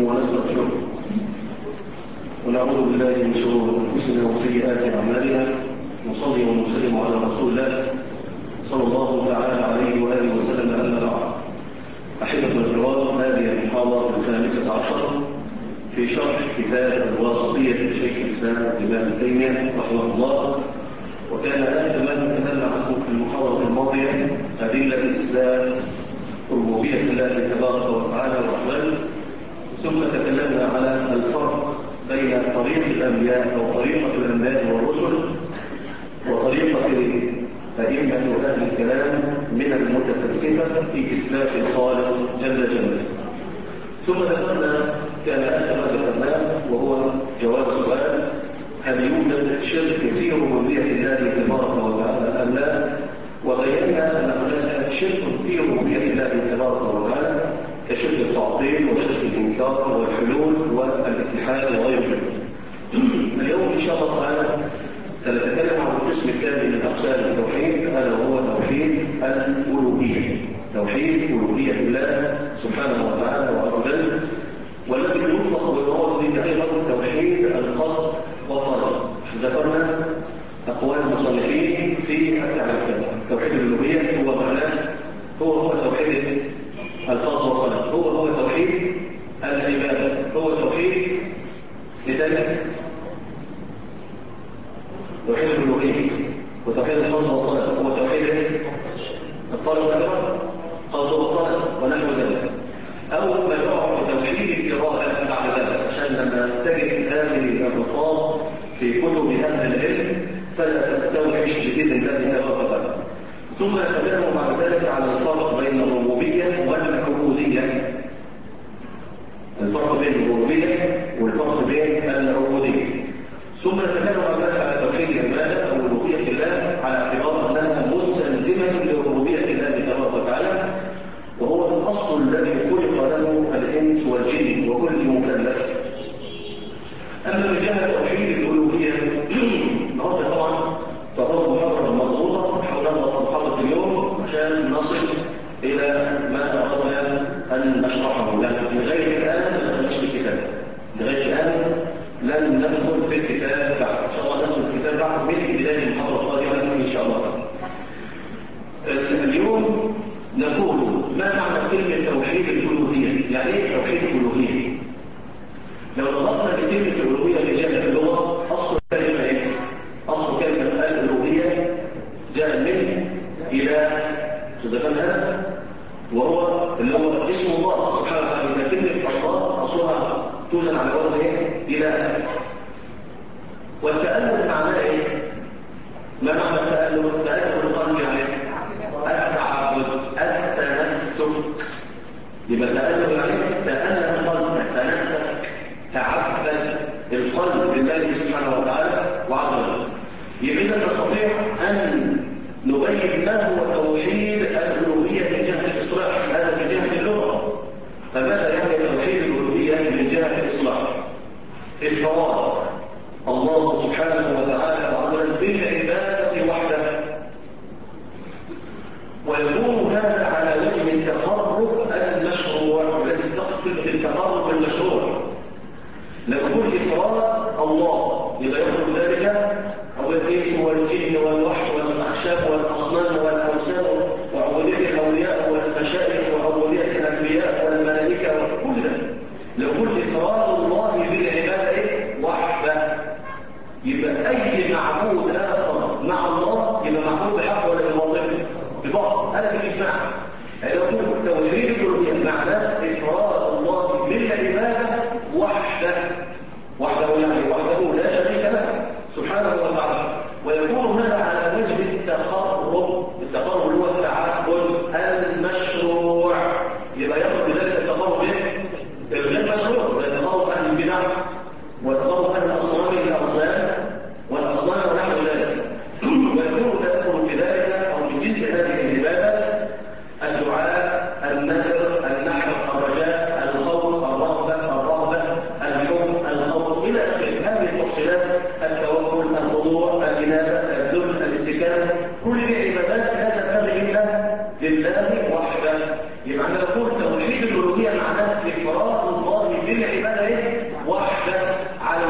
ونستغفره ونعوذ بالله من شرور انفسنا وسيئات اعمالنا نصلي ونسلم على رسول الله صلى الله تعالى عليه واله وسلم. اما بعد، احبتنا الكرام، هذه المحاضره الخامسه عشر في شرح كتاب الواسطيه لشيخ الاسلام ابن تيميه رحمه الله. وكان اخر ما تكلمنا عنه في المحاضره الماضيه ادله الاسلام، ربوبيه الله تبارك وتعالى وافضل، ثم تكلمنا على الفرق بين طريق الانبياء او طريقه الانبياء والرسل وطريقه ائمه اهل الكلام من المتفلسفه في اسلام الخالق جل جلاله. ثم ذكرنا كان اخر ما ذكرناه وهو جواب السؤال: هل يوجد شرك في ربوبيه الله تبارك وتعالى ام لا؟ وبينا ان هناك شرك في ربوبيه الله تبارك وتعالى كشرك التعطيل وشرك الانكار والحلول والاتحاد وغير ذلك. اليوم ان شاء الله تعالى سنتكلم عن القسم الثاني من اقسام التوحيد، الا وهو توحيد الالوهيه، توحيد الوهيه الله سبحانه وتعالى وعز وجل، والذي يطلق باللغه ايضا توحيد القصد والطلب. ذكرنا اقوال المصنفين في التعريفات. توحيد الالوهيه هو معناه هو توحيد القصد والطلب، هو توحيد العباده، هو توحيد لذلك توحيد الالوهيه وتوحيد القصد والطلب هو توحيد الطلب والعباده، قصد والطلب ونحو ذلك، او ما يعرف بتوحيد الاراده بعد ذلك، عشان لما تجد هذه الالفاظ في كتب اهل العلم فلا تستوحش باذن الله تبارك وتعالى. ثم نتكلم بعد ذلك على الفرق بين الربوبيه والعبوديه، الفرق بين الربوبيه والفرق بين العبوديه. ثم نتكلم بعد ذلك على توحيد العباده او الوهيه الله على اعتبار انها مستلزمه لربوبيه الله تبارك وتعالى، وهو الاصل الذي خلق له الانس والجن وكل مكلف. اما من جهه توحيد الالوهيه النهارده طبعا تعتبر محاضره مضغوطه، نحاول نضغط محاضره اليوم عشان نصل الى ما اردنا ان نشرحه، لكن لغايه الان ما دخلناش في الكتاب، لغايه الان لن ندخل في الكتاب بعد، ان شاء الله ندخل في الكتاب بعد من بدايه المحاضره القادمه ان شاء الله. اليوم نقول ما معنى كلمه توحيد الالوهيه؟ يعني ايه توحيد الالوهيه؟ لو نظرنا لكلمه الالوهيه اللي جاءت في اللغه، اصل كلمه ايه؟ اصل كلمه الالوهيه جاء من اله، اذا كان هذا وهو اللي هو اسم الله سبحانه وتعالى. كلمه الله اصلها توزن على وزن ايه؟ اله. والتأله معناه ايه؟ ما معنى التأله؟ التأله بالقلب يعني التعبد، التنسك. يبقى التأله يعني تأله القلب، تنسك، تعبد القلب لله سبحانه وتعالى وعز وجل. يبقى اذا نستطيع ان نبين ما هو توحيد الالوهيه من جهه الاصطلاح، هذا من جهه اللغه. فماذا يعني توحيد الالوهيه من جهه الاصطلاح؟ افراد الله سبحانه وتعالى وعز وجل بالعباده وحده، ويكون هذا على وجه التقرب المشروع. ولازم تقف كلمه التقرب المشروع. لو يقول افراد الله يبقى يخرج ذلك او الانس والجن والوحش والاخشاب والاصنام والاوثان وعبوديه الاولياء والمشايخ وعبوديه الانبياء والملائكه وكل ده. لو قلت افراد الله بالعباده ايه؟ وحده، يبقى اي معبود اخر مع الله يبقى معبود بحق ولا بباطل؟ بباطل، هذا بالاجماع. يعني لو قلت توحيد الالوهيه معناه افراد الله بالعباده وحده، وحده يعني وحده لا شريك له سبحانه وتعالى. ويكون هذا على وجه التقرب، التقرب اللي هو التعبد المشروع. يبقى يخرج بذلك التقرب ايه؟ الغير مشروع، زي تقرب اهل البدع وتقرب اهل الاصنام الاوثان والاصنام ونحو ذلك. ويكون يدخل في ذلك او في جنس هذه العباده الدعاء، النذر، النحر، الرجاء، الخوف، الرغبه، الحب، الخوف الى اخره. هذه التفصيلات، التوكل، الخضوع، الانابه، الذل، الله بالعبادة وحده على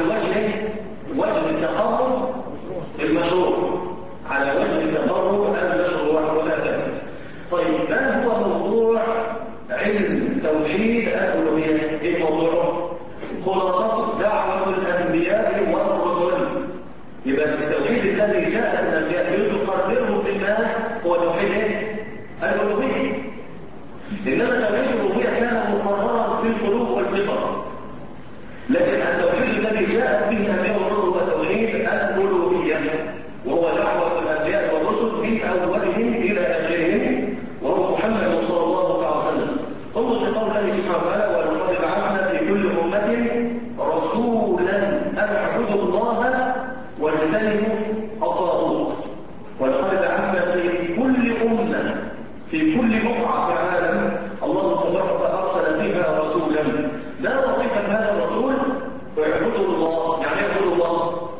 وجه التقرب المشروع، على وجه التقرب المشروع وهكذا. طيب ما هو موضوع علم توحيد الألوهية؟ ايه موضوعه؟ خلاصة دعوة الأنبياء والرسل. يبقى التوحيد الذي جاء الأنبياء يقرره في الناس هو توحيد الألوهية. إنما توحيد الألوهية كان مقررا في القلوب والفطر، لكن التوحيد الذي جاء به الأنبياء والرسل هو توحيد الألوهية، وهو دعوة الأنبياء والرسل من أولهم إلى آخرهم، وهو محمد صلى الله عليه وسلم. انظر لقول الله سبحانه وتعالى: ولقد بعثنا في كل أمة رسولا أن اعبدوا الله واجتنبوا الطاغوت. ولقد بعثنا في كل أمة، في كل بقعة في العالم الله تبارك أرسل فيها رسولا. ما وظيفة هذا الرسول؟ اعبدوا الله. يعني اعبدوا الله،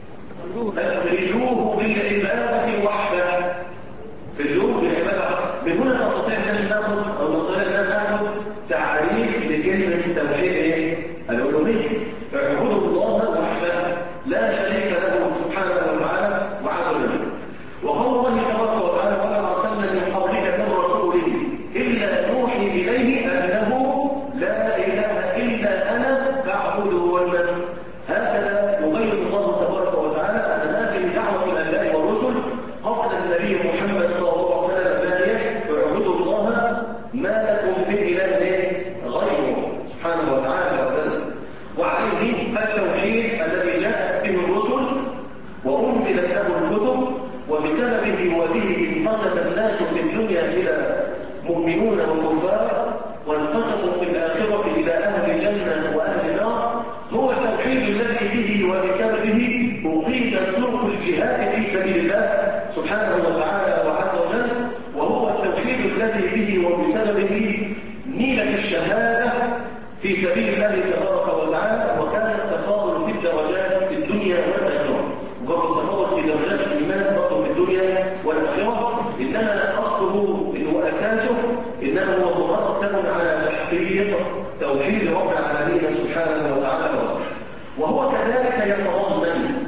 أخرجوه بالعبادة وحده. خرجوه بالعبادة. من هنا نستطيع أن ناخذ تعريف لكلمة توحيد الألوهية. اعبدوا الله وحده لا شريك له سبحانه وتعالى وعز وجل. وقال الله تبارك وتعالى: وما أرسلنا من قبلك من رسول إلا نوحي إليه أنه لا إله إلا أنا فاعبدون. هكذا يبين الله تبارك وتعالى أن هذه دعوة الأنبياء والرسل قبل النبي محمد صلى الله عليه وسلم الثانية: اعبدوا الله ما لكم من إله غيره سبحانه وتعالى وجل. وعليه التوحيد الذي جاءت به الرسل وأنزلت له الكتب، وبسببه وبه انقسم الناس في الدنيا إلى مؤمنون وكفار، وانقسموا في الآخرة إلى أهل جنة وأهل نار. هو التوحيد الذي به وبسببه أقيم سوق الجهاد في سبيل الله سبحانه وتعالى وعز وجل. وهو التوحيد الذي به وبسببه نيلت الشهادة في سبيل الله تبارك وتعالى، وكان التفاضل في الدرجات في الدنيا والآخرة. وهو التفاضل في درجات الإيمان برضه في الدنيا والآخرة، إنما أصله وأساسه إنما هو مرتب على تحقيق توحيد رب العالمين سبحانه وتعالى. وهو كذلك يتضمن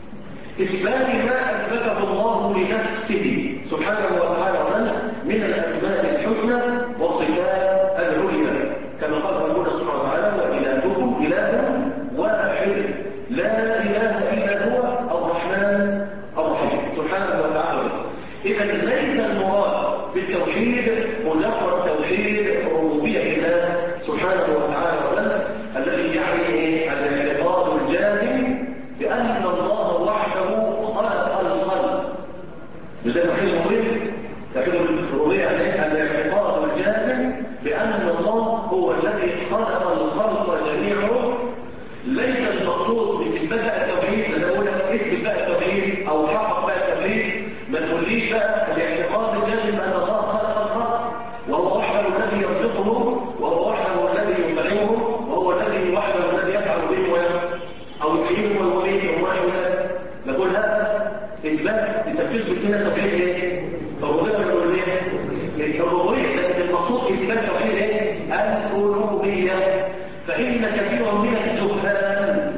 إثبات ما أثبته الله لنفسه سبحانه وتعالى من الأسماء الحسنى والصفات العليا، كما قال ربنا سبحانه وتعالى: وإلهكم إله واحد لا إله إلا هو الرحمن الرحيم سبحانه وتعالى. إذا ليس المراد بالتوحيد مجرد توحيد ربوبية الله سبحانه وتعالى الذي يعني الاعتقاد الجازم بأن الله وحده خلق الخلق. مش ده توحيد الربوبية؟ توحيد الربوبية يعني الاعتقاد الجازم بأن الله هو الذي خلق الخلق جميعهم. ليس المقصود بالنسبة بقى التوحيد، أنا أقول لك اثبت بقى التوحيد أو حقق بقى التوحيد، ما تقوليش بقى الاعتقاد الجازم بأن الله خلق الخلق وهو وحده الذي يرزقهم، وهو وحده الذي يطعمهم، وهو الذي وحده الذي يفعل بهم أو يحييهم ويميتهم ويحييهم. نقول هذا إثبات. أنت بتثبت هنا توحيد إيه؟ الربوبية ولا الألوهية؟ الربوبية، لكن المقصود إثبات توحيد إيه؟ الألوهية. فإن كثيرا من الجهال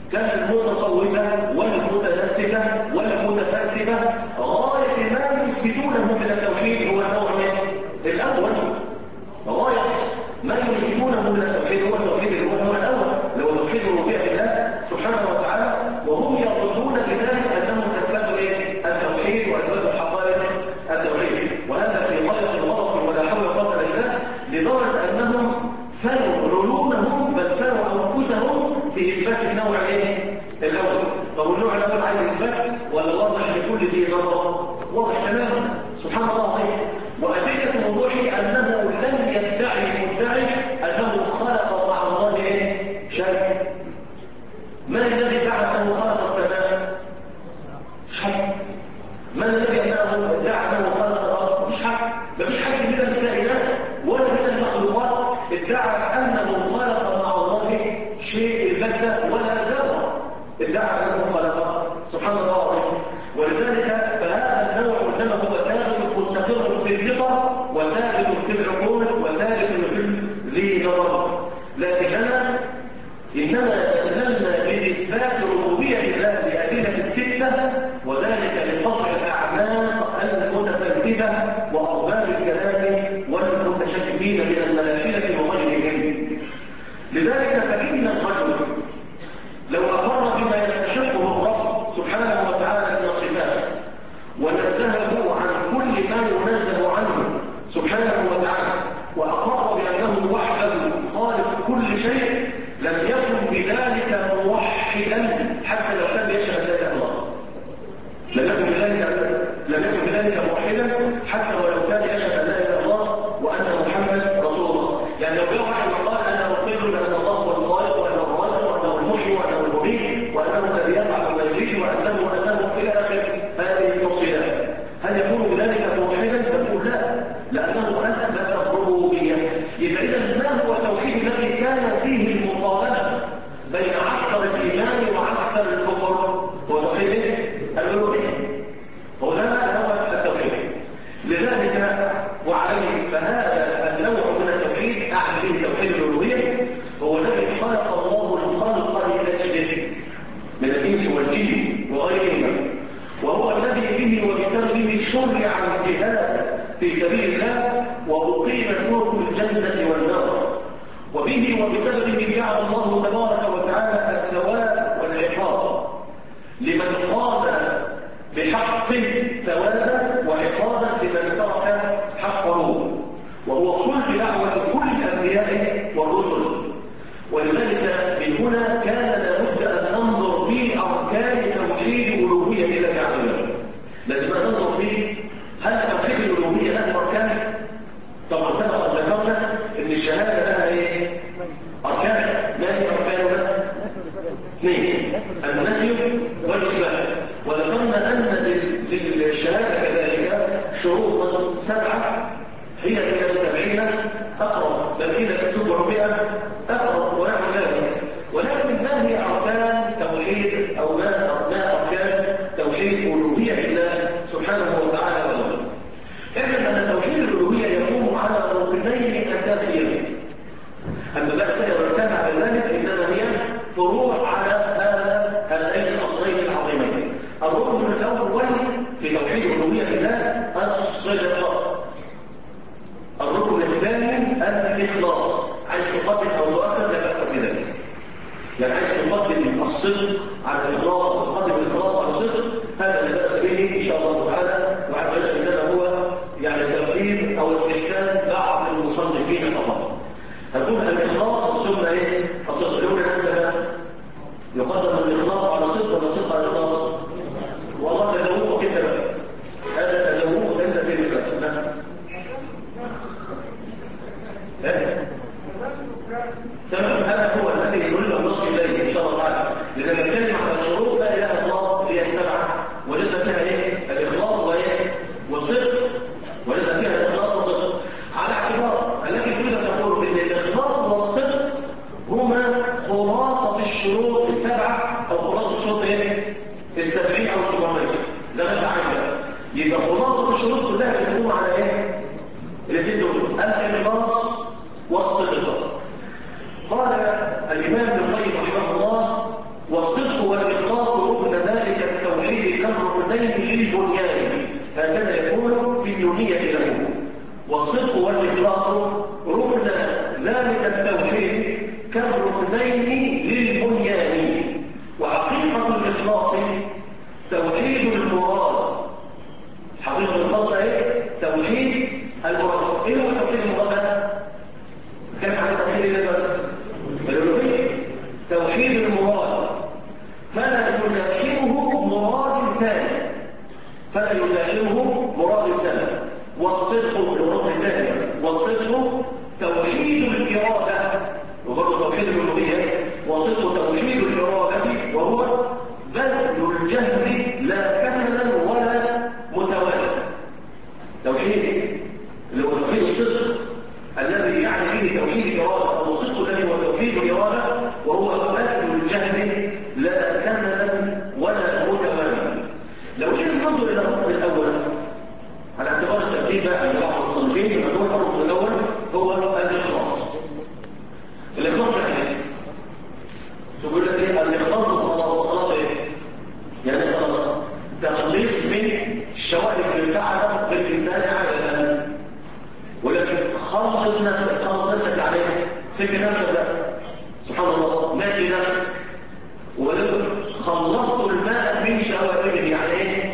كالمتصوفة والمتنسكة والمتفلسفة غاية ما يثبتونه من التوحيد هو النوع الأول. غاية ما يثبتونه من التوحيد هو التوحيد الأول الأول، لو توحيد الربوبية لله سبحانه وتعالى، وهم يظنون بذلك أنهم أثبتوا إيه؟ التوحيد وأثبتوا حقائق التوحيد. وهذا في غاية الغلط ولا حول ولا قوة إلا بالله، لدرجة أنهم فنوا علومهم بل فنوا أنفسهم في إثبات النوع الأول. طب النوع الأول عايز إثبات ولا واضح لكل ذي نظر؟ واضح تماما سبحان الله العظيم. وأدلة وضوحه أنه لم يدعي المدعي أنه خلق مع الله شيء. من الذي ادعى أنه خلق السماء؟ مش حد. من الذي ادعى أنه خلق الأرض؟ مش حد. مفيش حد من الكائنات ولا من المخلوقات ادعى أنه خلق مع الله شيء البتة ولا ذرة ادعى أنه خلق سبحان الله العظيم. ولذلك فهذا النوع إنما هو ثابت مستقر في الفطر وثابت في العقول وثابت في ذي نظر، لكننا إنما يتكلم بإثبات ربوبية الله بأدلة الستة، وذلك لقطع الأعماق المتفلسفة وأرباب الكلام والمتشككين من الملاحدة وغيرهم. لذلك فإن الرجل لو أقر بما يستحقه الرب سبحانه وتعالى من الصفات ونزهه عن كل ما ينزه عنه سبحانه وتعالى، وأقر بأنه وحده خالق كل شيء، لم يكن بذلك موحدا حتى لو كان يشهد لا اله الا الله. لم يكن بذلك موحدا حتى ولو كان يشهد لا اله الا الله وان محمد رسول الله. يعني لو جاء واحد وقال انا اقر بان الله هو الخالق وانه الرازق وانه المحيي وانه المميت وانه الذي يفعل ما يريد وانه الى اخر هذه التفصيلات، هل يكون بذلك موحدا؟ نقول لا، لانه اثبت الربوبيه. يبقى اذا ما هو التوحيد الذي كان فيه المصادمه بين عسكر الايمان وعسكر الكفر؟ هو توحيد الالوهيه. هو ده هو التوحيد. لذلك وعليه فهذا النوع من التوحيد اعني به توحيد الالوهيه، هو الذي خلق الله الخلق لاجله من الانس والجن وغيرهما، وهو الذي به وبسببه شرع الجهاد في سبيل الله وأقيم سوق الجنة والنار، وبه وبسببه جعل الله تبارك وتعالى الثواب والعقاب لمن قام بحق ثوابا وعقابا لمن ترك حقه، وهو صلب دعوة كل الأنبياء والرسل. ولذلك من هنا كان لابد أن ننظر في أركان توحيد ألوهية الله عز وجل. لازم ننظر في هل توحيد الألوهية له أركان؟ طبعا سبق أن ذكرنا أن الشهادة لها إيه؟ أركان. ما هي أركانها؟ اثنين: النفي والإثبات. وذكرنا أن للشهادة كذلك شروطا 7 هي إلى 70 أقرب، بل إلى 600 أقرب ونحو ذلك. ولكن ما هي أركان توحيد أو ما أركان توحيد ألوهية الله سبحانه وتعالى وجل؟ اعلم أن توحيد الألوهية يقوم على ركنين أساسيين. أما بقى سائر الأركان على ذلك إنما هي فروع على هذين الأصلين العظيمين. الركن الأول في توحيد ألوهية الله الصدق. الركن الثاني الإخلاص. عايز تقدم أو تؤخر لا بأس بذلك. يعني عايز تقدم الصدق على الإخلاص وتقدم الإخلاص على الصدق، هذا لا بأس به إن شاء الله تعالى. وعلى ذلك إنما هو يعني تقديم أو استحسان بعض المصنفين فقط. هنقول الإخلاص ثم إيه؟ الصدق. يقول الناس يقدم الإخلاص على الصدق ولا الصدق على الإخلاص؟ والله تزوقه كده بقى. هذا تزوقه أنت في المسألة. تمام. هذا هو الذي يدل النص اليه ان شاء الله تعالى. لان نتكلم على الشروط لا اله الا الله هي 7 وجدنا فيها ايه؟ الاخلاص وايه؟ والصدق. وجدنا فيها الاخلاص والصدق على اعتبار الذي يريد ان تقول ان الاخلاص والصدق هما خلاصه الشروط 7 او خلاصه الشروط ايه؟ 70 او 700 زي ما انت عارف. يبقى خلاصه الشروط كلها بتقوم على ايه؟ الاثنين دول: الاخلاص والصدق. قال الإمام ابن القيم رحمه الله: والصدق والإخلاص ركن ذلك التوحيد كالركنين للبنيان، هكذا يكون في النية له. والصدق والإخلاص ركن ذلك التوحيد كالركنين للبنيان. وحقيقة الإخلاص توحيد المراد. حقيقة الإخلاص ايه؟ توحيد المراد. ايه هو توحيد المراد؟ كم عن توحيد الألوهية؟ توحيد المراد، فلا يزاحمه مراد ثاني. والصدق المراد الثاني. والصدق توحيد الإرادة، وبرضه توحيد الألوهية. وصدق توحيد الإرادة، وهو بذل الجهد لا كسلا ولا متوالى. توحيد اللي هو توحيد الصدق الذي يعني به توحيد الإرادة، أو الصدق الذي هو توحيد الإرادة، وهو بذل الجهد لا كسلا ولا متوالى. لو جينا ننظر إلى الركن الأول على اعتبار الترتيب بقى عند بعض المصنفين، نقول الركن الأول هو الإخلاص. الإخلاص يعني سبحان الله، مات بنفسك وخلصت الماء من شوائبه، يعني ايه؟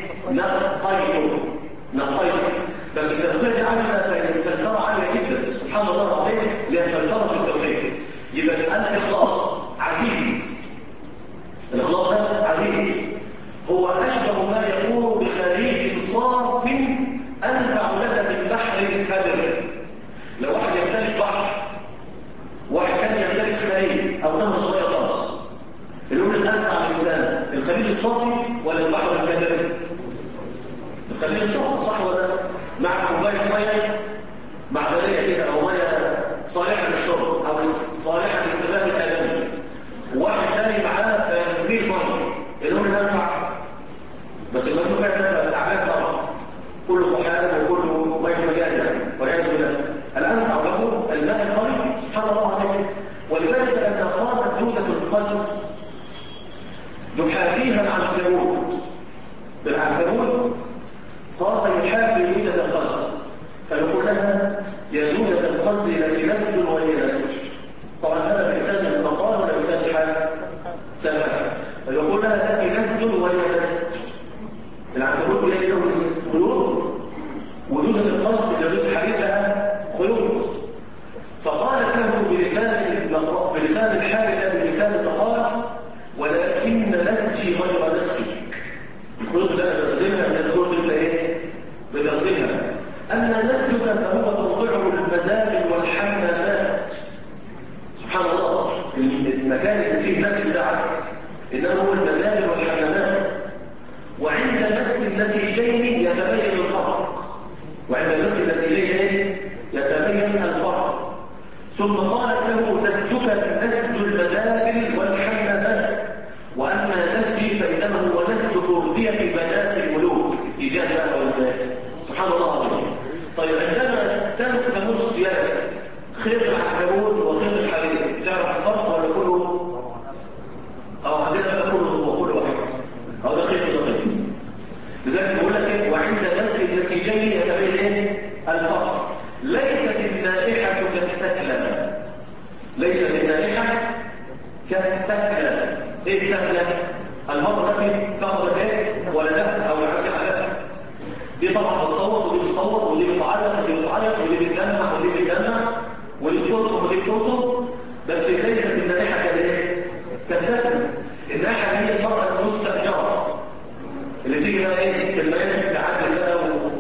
نقيته. بس التدخين دي عامله فلتره عاليه جدا، سبحان الله العظيم، اللي هي فلتره في التوحيد. يبقى الاخلاص عزيز، الاخلاص ده عزيز، هو اشبه ما يكون بخليج صاف انفع لك من بحر كدر. لو واحد يمتلك بحر، واحد كان يمتلك خليج او نهر صغير خالص، اللون الانفع للانسان الخليج الصافي ولا البحر الكدر؟ الخليج الصافي، صح ولا لا؟ مع كوبايه ميه معدنيه كده، او ميه صالحه للشرب او صالحه لاستخدام الادمي، وواحد ثاني معاه كبير ميه، اللون الانفع بس الميه بقى تعبان طبعا، كله كحال وكله ميه مليانه والعياذ بالله. الانفع له الماء القليل، سبحان الله العظيم. ولذلك ان قامت دوده القزز يحاكيها العنكبوت قام يحاكي دوده القزز، فيقول لها يا دوده القزز التي نسج وهي نسج. طبعا هذا بلسان المقال ولا بلسان الحال؟ سماع. فيقول لها التي نسج وهي نسج. العنكبوت بيجي له خيوط، ودودة القصد اللي الحديد لها خيوط. فقالت له بلسان الحال لا بلسان المقال ولكن نسجي غير نسجك. الخيوط اللي انا بغزلها من الخيوط اللي ايه؟ بغزلها. اما نسجك فهو موضعه للمزابل والحمامات. سبحان الله، المكان اللي فيه نسج ده عدل، انما هو المزابل والحمامات. وعند مس النسيجين يتبين الفرق، يتبين الفرق. ثم قالت له نسجك نسج المزابل والحمامات، واما نسجي فانما هو نسج تربيه بنات الملوك. اتجاه بقى والبنات، سبحان الله العظيم. طيب عندما تمس يدك خيط العنكبوت وخيط الحرير، تعرف الفرق ولا كله؟ عندنا بقى كله واحد، ده خيط وده خيط. لذلك بقول لك ايه؟ وعند مس النسيجين يتبين ايه؟ الفرق. ليست النائحه كالثكلى، ليست النائحه كالثكلى. ايه الثكلى؟ المرأة التي فقدت ايه؟ ولدها او العسل عليها. دي طبعا بتصوت ودي بتصوت ودي بتعيط ودي بتعيط ودي بتدمع ودي بتدمع ودي بتطلب ودي بتطلب، بس ليست النائحه كالايه؟ كالثكلى. النائحه هي المرأة المستأجرة اللي تيجي بقى ايه؟ في المياه تعدي بقى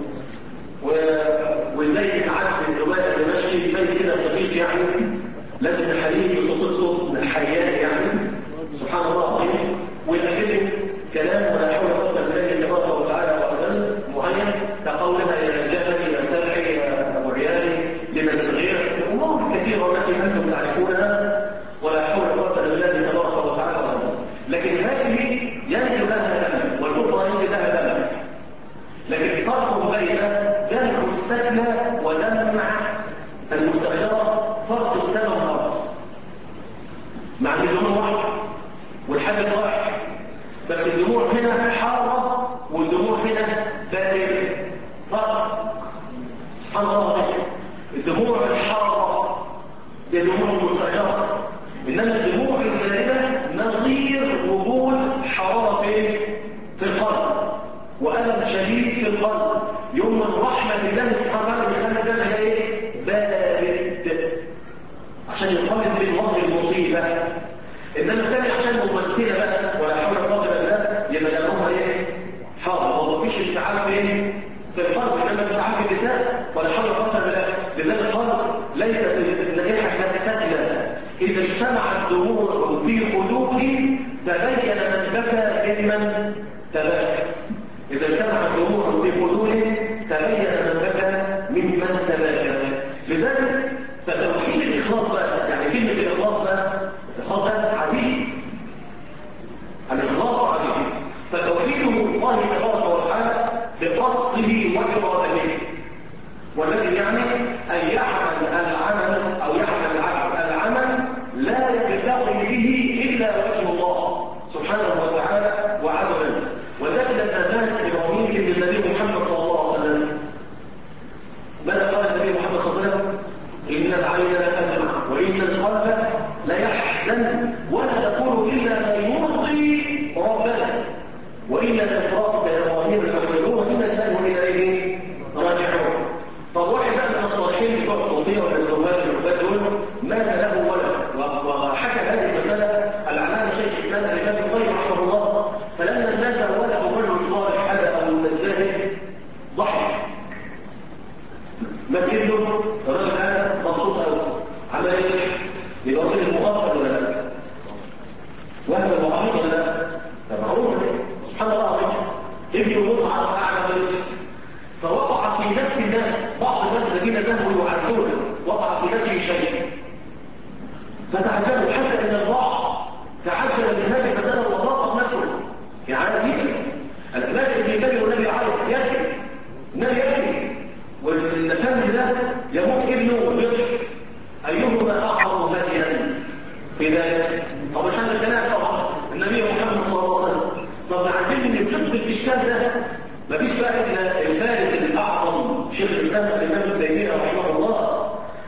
وازاي تعدي الروايه اللي ماشي ميت كده خفيف، يعني لازم نحييه بصوت حيان، يعني سبحان الله العظيم، ويأكد كلام ولا حول ولا قوه الا بالله تبارك وتعالى وعزل معين، كقولها يا جبل يا سبعي يا ابو عيالي لمن الغير، امور كثيره التي انتم تعرفونها ولا حول ولا قوه الا بالله تبارك وتعالى وعزل. لكن هذه ينزل لها دم والاخرى ينزل لها دم. لكن فرق بين دم المستثنى ودم المستأجرة فرق السماء والأرض، مع ان الدموع واحد والحدث واحد، بس الدموع هنا حارة والدموع هنا باردة، فرق. سبحان الله، الدموع الحارة دي دموع المستأجرة، انما الدموع الباردة نظير وجود حرارة في القلب وألم شديد في القلب. يوم من رحمة الله سبحانه وتعالى يخلي دمها ايه؟ بارد، عشان يقلل من وضع المصيبة. انما الثاني عشان ممثلة بقى ولا حول ولا قوة الا بالله، يبقى دمها ايه؟ حار، وما فيش انفعال في القلب، انما انفعال في اللسان ولا حول ولا قوة الا بالله. لذلك القلب ليست النائحة كالثكلى، إذا اجتمع الدموع في خدوده تبين من بكى ممن تبكى. إذا اجتمع الدموع في خدوده تبين من بكى ممن تبكى. لذلك فتوحيد الإخلاص بقى، يعني كلمة الإخلاص بقى، الإخلاص ده عزيز، الإخلاص عزيز. فتوحيده الله تبارك وتعالى بقصده وإرادته، والذي يعني أن يعمل العمل أو يعمل العمل لا يبتغي به إلا وجه الله سبحانه وتعالى وعز وجل. وذلك الأذان إبراهيم ابن النبي محمد صلى الله عليه وسلم تحزن ولا تقول إلا ما يرضي ربنا، وإلا الإفراط كإبراهيم المحمدون وإن الله إليه راجعون. طب واحد بقى من الصالحين بتوع الصوفية ولا الزوال العباد دول مات له ولد، وحكى هذه المسألة العلامة شيخ الإسلام الإمام ابن القيم رحمه الله، فلما مات ولد رجل صالح هذا أو الزاهد ضحك، مات له الراجل هذا مبسوط قوي، عمل ايه؟ يبقى راجل مغفل ولا لا؟ وهب المعارض ولا لا؟ ده معروف سبحان الله العظيم. ابنه يمر على اعلى فوقع في نفس الناس، بعض الناس الذين ذهبوا يعرفون وقع في نفسه شيء فتعجبوا، حتى ان البعض تعجب من هذه المساله وضاقت نفسه، يعني عايز يسال الاماكن اللي كان النبي عارف يبكي، النبي يبكي والفم ده يموت ابنه ويضحك، ايهما اعظم هديا في ذلك؟ طب مش هذا الكلام طبعا النبي محمد صلى الله عليه وسلم. طب عارفين ان ضد الاشكال ده مفيش بقى الا الفارس الاعظم شيخ الاسلام الامام ابن تيميه رحمه الله،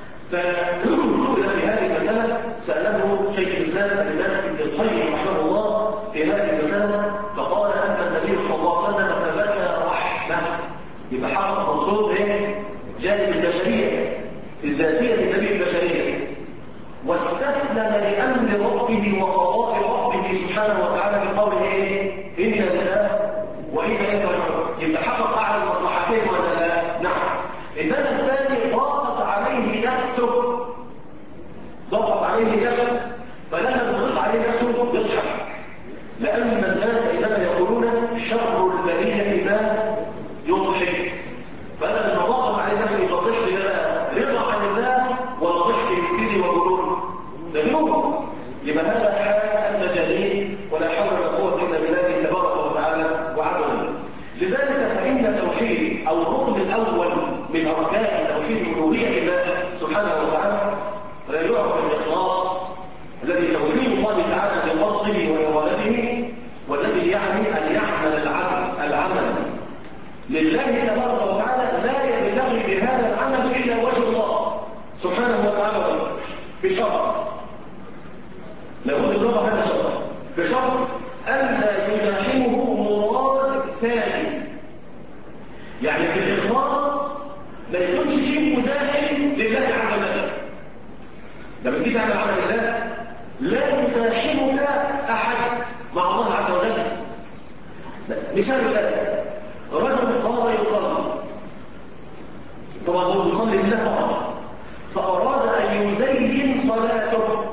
فسئل في هذه المساله، ساله شيخ الاسلام الامام ابن القيم رحمه الله في هذه المساله، فقال اما النبي صلى الله عليه وسلم فبكى رحمه، يبقى حقق مقصود ايه؟ جانب البشريه، الذاتيه النبي البشريه، واستسلم لامر ربه وقضاء ربه سبحانه وتعالى بقوله ايه؟ انا لله وانا اليه راجعون، يبقى حقق اعلى المصلحتين ولا لا؟ نعم. انما الثاني ضاقت عليه نفسه، ضاقت عليه نفسه، فلما تضيق عليه نفسه يضحك، لان الناس انما يقولون شر البريه ما يضحك، فانا لما ضاقت عليه نفسه يبقى الضحك ده رضا عن الله ولا ضحك هستيري وجنون؟ ده جنون. يبقى هذا حال المجانين ولا حول ولا قوه الا بالله تبارك وتعالى وعز وجل. لذلك فان التوحيد او الركن الاول من اركان توحيد الالوهيه لله سبحانه وتعالى لا يعرف بالاخلاص، الذي توحيد الله تعالى بقصده وارادته، والذي يعني ان يعمل العمل لله تبارك وتعالى لا يبتغي بهذا العمل الا وجه الله سبحانه وتعالى بشرط، لابد اللغه هذا شرط، بشرط الا يزاحمه مراد ثاني، يعني في الاخلاص ما يكونش فيه مزاحم لله عز وجل. لما تيجي تعمل عمل الله لا يزاحمك احد مع الله عز وجل. مثال الله، رجل قام يصلي، طبعا هو يصلي لله فقط، فاراد ان يزين صلاته،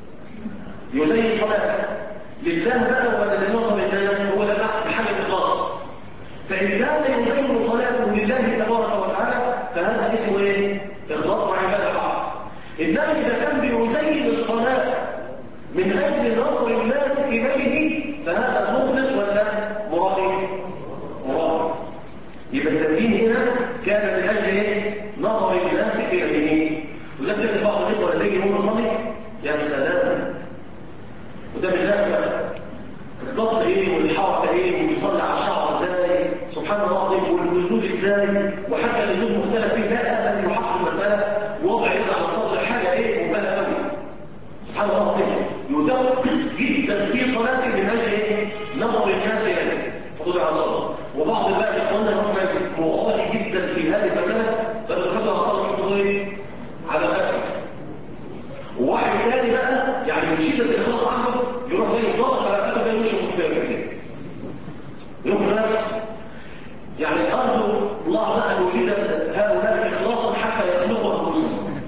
يزين صلاته لله بقى ولا لنظر الناس؟ هو ده محل الاخلاص. فان كان يزين صلاته لله تبارك وتعالى فهذا اسمه ايه؟ اخلاص وعباده فقط. انما اذا كان بيزين الصلاه من اجل نظر الناس اليه فهذا مخلص ولا مرائي؟ مرائي. يبقى التزيين هنا كان من اجل ايه؟ نظر الناس اليه. وذكر بعض الاخوه لما يجي هو يصلي يا سلام قدام الناس الضبط ايه والحركه ايه وبيصلي على الشعر ازاي، سبحان الله العظيم، والنزول ازاي، وحتى النزول مختلف فيه، لا الذي يحقق المساله وضع يد على الصدر حاجه ايه مبالغه قوي، سبحان الله العظيم، يدقق جدا في صلاته من اجل ايه؟ نظر الناس اليه وضع على الصدر. وبعض بقى اخواننا هم مغالي جدا في هذه المساله، بدل يحطوا على الصدر يحطوا ايه؟ على الخلف. وواحد ثاني بقى يعني من شده الاخلاص عنده يروح جاي يضغط على رقبته ده وشه مختلف كده يروح نفسه. يعني ارجو الله ان يزيد هؤلاء اخلاصا حتى يخلقوا انفسهم.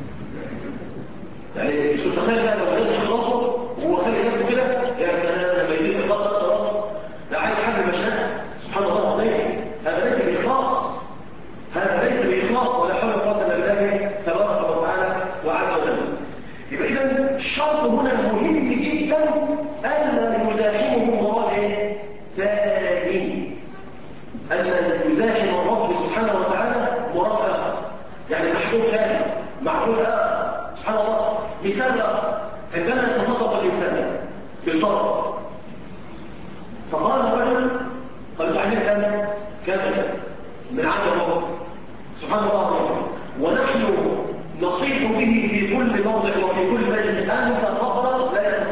يعني مش متخيل بقى لو زاد اخلاصه وهو خلي نفسه كده يا سلام لما يزيد اخلاصه خلاص ده عايز حل مشاكل، سبحان الله العظيم. هذا ليس باخلاص، هذا ليس باخلاص ولا حول ولا قوه الا بالله تبارك وتعالى وعز وجل. يبقى اذا الشرط هنا مهم جدا الا يزاحمه مراد ايه؟ ثاني، الا يزاحم الرب سبحانه وتعالى مراد اخر، يعني محدود ثاني معدود اخر، سبحان الله. مثال عندما يتصدق الانسان بالصدقه فقال رجل قال له عايزين كذا من عند الله سبحان الله، ونحن نصيح به في كل موضع وفي كل مجلس ان يتصدق لا يتصدق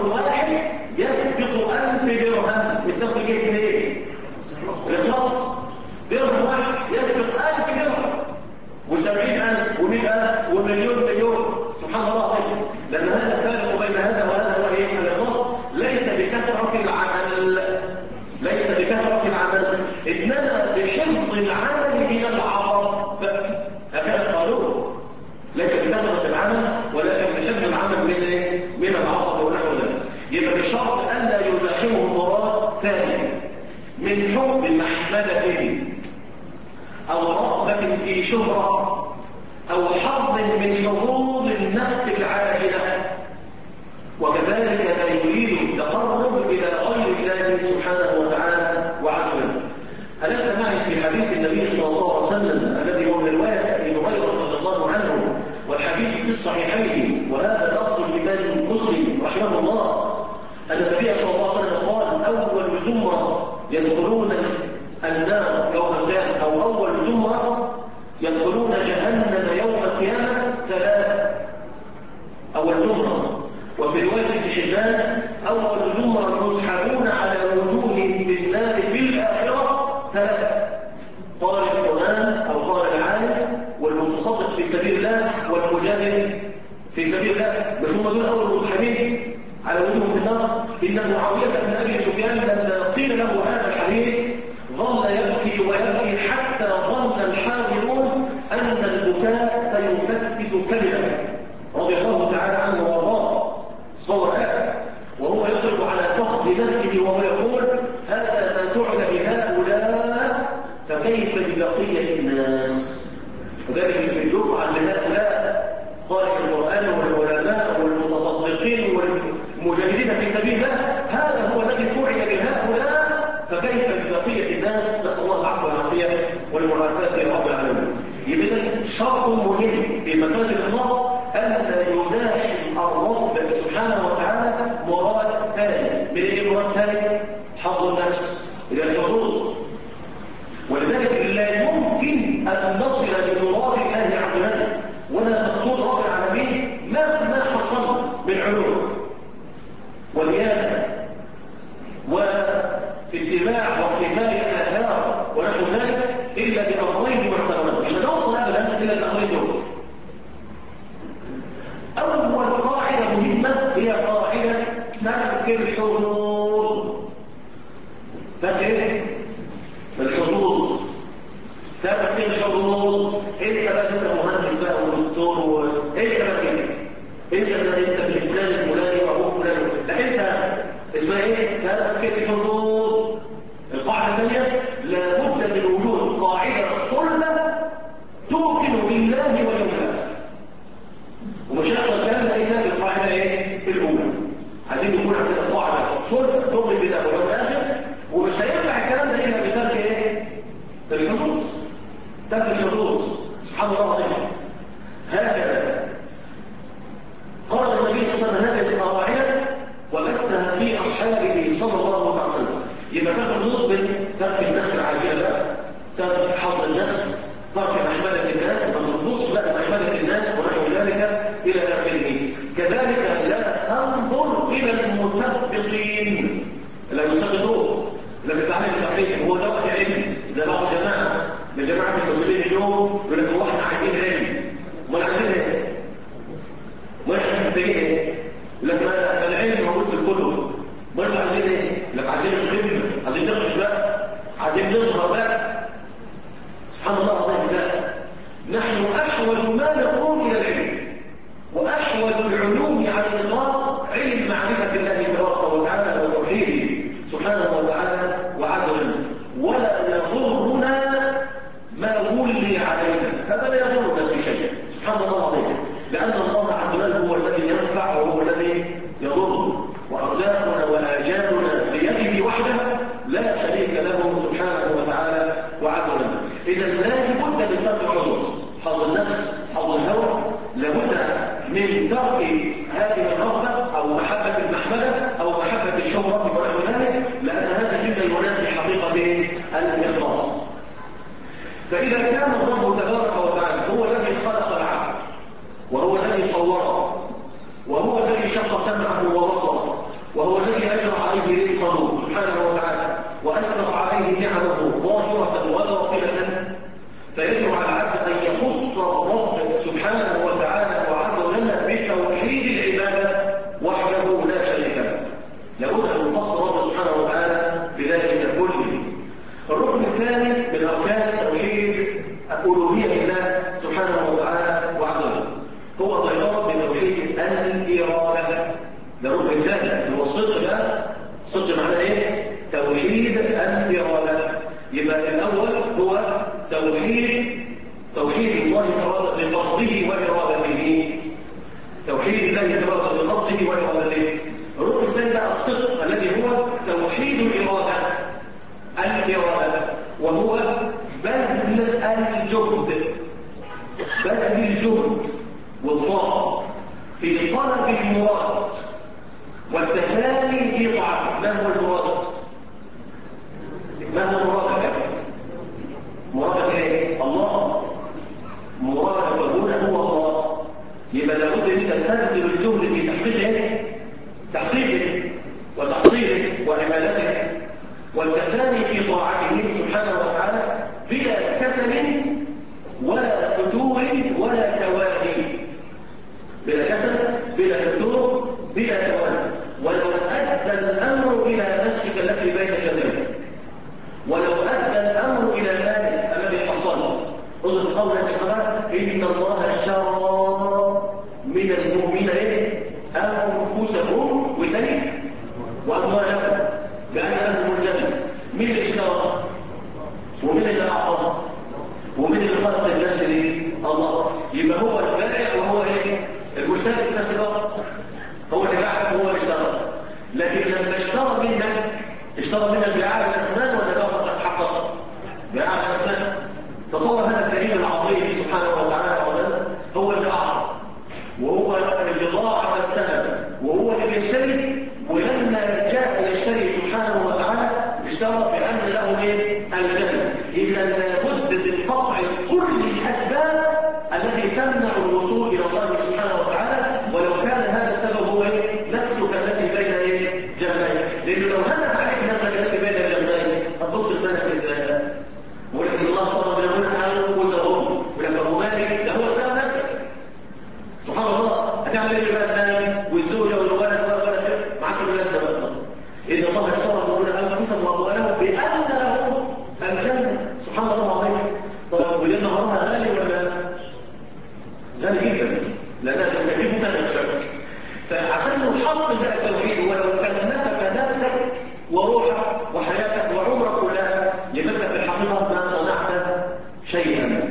واحد يسبق 1000 درهم. السبق جاي من ايه؟ الإخلاص. درهم واحد يسبق 1000 درهم و70,000 و100,000 ومليون. سبحان الله العظيم. لأن هذا الفارق بين هذا وهذا هو ايه؟ الإخلاص ليس بكثرة العمل، ليس بكثرة العمل، إنما بحفظ العمل من العطب. هكذا قالوا، ليس بكثرة العمل ولكن بحفظ العمل من العطب ونحو ذلك. يبقى بشرط ألا يزاحمه المراد. ثاني، من حب محمدة أو رغبة في شهرة أو حظ من حظوظ النفس العاجلة، وكذلك لا يريد التقرب إلى غير الله سبحانه وتعالى وعز وجل. ألست معي في حديث النبي صلى الله عليه وسلم الذي هو من رواية أبي هريرة رضي الله عنه والحديث في الصحيحين، وهذا لفظ الإمام مسلم رحمه الله، أن النبي صلى الله عليه وسلم قال: أول زمرة يدخلون النار يوم القيامة، أو أول زمرة يدخلون جهنم يوم القيامة 3. أول زمرة. وفي رواية ابن حبان: أول زمرة يسحبون على وجوههم في النار في الآخرة 3. قال القرآن أو قال العالم والمتصدق في سبيل الله والمجاهد في سبيل الله. مش هم دول أول المسحبين على وجوههم في النار؟ إن معاوية بن أبي سفيان لما قيل له هذا الحديث ظل يبكي ويبكي حتى ظن الحاضرون أن البكاء سيفتت كبده رضي الله تعالى عنه وارضاه. صور هذا وهو يضرب على فخذ نفسه وهو يقول: هذا ما فعل بهؤلاء فكيف ببقية الناس؟ وذلك اللي يفعل بهؤلاء قال القرآن والعلماء والمتصدقين والمجاهدين في سبيل الله، هذا هو الذي فعل بهؤلاء فكيف ببقية الناس؟ نسأل الله العفو والعافية والمعافاة يا رب العالمين. إذن شرط مهم في مسألة الإخلاص ألا يزاحم الرب سبحانه وتعالى مراد ثاني. من ايه مراد ثاني؟ حظ النفس الى الحظوظ. ولذلك لا يمكن ان نصل بمراد الله عز وجل ولا مقصود رب العالمين مهما حصلنا من علوم وديانه واتباع واقتفاء الاثار ونحو ذلك الا بامرين معتبرين. مش هنوصل ابدا الا الامرين دول. أول قاعدة مهمة هي قاعدة ترك الحظوظ. ترك الحظوظ. ترك الحظوظ. إيه سبب أنت مهندس بقى ودكتور إيه سبب كده؟ إيه سبب أنت بالفلان الفلاني وأبوك فلان؟ لا إنسى. اسمها إيه؟ ترك الحظوظ. القاعدة الثانية: لابد من وجود قاعدة صلبة توقن بالله واليوم الآخر. ومش هيحصل الكلام ده الا بالقاعده ايه؟ الاولى. عايزين يكون عندنا قاعده صلب تؤمن بالله واليوم الاخر، ومش هينفع الكلام ده الا بترك ايه؟ الحظوظ. ترك الحظوظ. سبحان الله العظيم. هكذا قال النبي صلى الله عليه وسلم هذه القواعد وبثها في اصحابه صلى الله عليه وسلم. يبقى ترك الحظوظ من ترك النفس العاجله، ترك حظ النفس، ترك محمدة الناس، فنبص بقى محمدة الناس ونحو ذلك إلى آخره. كذلك لا تنظر إلى المثبطين، لا يثبطون، لا بتعلم التوحيد. هو ده وقت علم. ده بعض جماعة من جماعة المسلمين اليوم يقول لك هو احنا عايزين علم. امال عايزين ايه؟ امال احنا محتاجين ايه؟ يقول لك ما العلم موجود في الكتب. امال عايزين ايه؟ يقول لك عايزين الخدمة، عايزين نقف بقى، عايزين نظهر بقى. سبحان الله العظيم. لا، نحن أحول ما نكون إلى العلم، وأحول العلوم على الإطلاق علم معرفة الله تبارك وتعالى وتوحيده سبحانه وتعالى وعز وجل. ولا يضرنا ما ولي علينا، هذا لا يضرنا في شيء. سبحان الله العظيم. لأن الله عز وجل هو الذي ينفع وهو الذي يضر، وأرزاقنا وآجالنا بيده وحده لا شريك له سبحانه وتعالى وعز وجل. إذا لا بد من ترك الحظوظ، حظ النفس، حظ الهوى. لابد من ترك هذه الرغبة أو محبة المحمدة أو محبة الشهرة ونحو ذلك، لأن هذا مما ينافي حقيقة الإخلاص. فإذا كان الرب تبارك وتعالى هو الذي خلق العبد، وهو الذي صوره، وهو الذي شق سمعه وبصره، لابد أن يخص ربنا سبحانه وتعالى بذلك كله. الركن الثاني من أركان توحيد ألوهية الله سبحانه وتعالى وعظمه هو الإقرار بتوحيد الإرادة. ده الركن الثاني، هو الصدق بقى. الصدق معناه إيه؟ توحيد الإرادة. يبقى الأول هو توحيد الله تعالى بقصده وإرادته. توحيد الله تعالى بقصده وإرادته. الركن الثاني بقى الصدق الذي هو توحيد الإرادة. وهو بذل الجهد والطاقة في طلب المراد والتفاني في طاعته. ما هو المراد؟ مراد ايه؟ الله. مراد هنا هو الله. يبقى لابد ان انت تبذل الجهد في تحقيقه وتحصيله وعبادته والتفاني في طاعته سبحانه وتعالى بلا كسل ولا فتور ولا تواني. بلا كسل بلا فتور بلا تواني. ولو أدى الأمر إلى نفسك التي بين جنبيك، ولو أدى الأمر إلى مالك الذي حصل. انظر قول الصلاة: إن الله اشترى من المؤمنين أنفسهم وأموالهم بأن لهم الجنة. مين اللي اشترى؟ ومين اللي أعطى؟ ومين اللي خلق الناس دي؟ الله. يبقى هو البائع وهو ايه؟ المشتري في نفس الوقت. هو اللي باع وهو اللي اشترى. لكن لما اشترى منك بيع الاسنان ولا باع حقا؟ بيع الاسنان. تصور هذا الكريم العظيم سبحانه وتعالى هو اللي اعطى وهو اللي ضاعف الثمن وهو اللي بيشتري. ولما جاء يشتري سبحانه وتعالى اشترى بأن له الجنة. إذا لابد من قطع كل الأسباب التي تمنع الوصول إلى الله سبحانه وتعالى، ولو كان هذا السبب هو نفسك التي بين جنبيك. لأنه لو هدف عليك نفسك التي بين جنبيك هتبص الملك ازاي؟ ولكن الله صلى الله عليه وسلم أنفسهم ولكن أبو مالك ده هو اشترى نفسك. سبحان الله. هتعمل ايه بقى الثاني والزوجة والولد معاشر الناس بقى؟ إذا الله اشترى من أنفسهم وأموالهم بأن لهم الجنة. سبحان الله العظيم. طب ودي نهارها غالي ولا غالي جدا؟ لأنها تكلفك نفسك. فعشان نحصل بقى التوحيد ولو كلفك نفسك وروحك وحياتك وعمرك كلها يبقى في الحقيقة ما صنعت شيئا.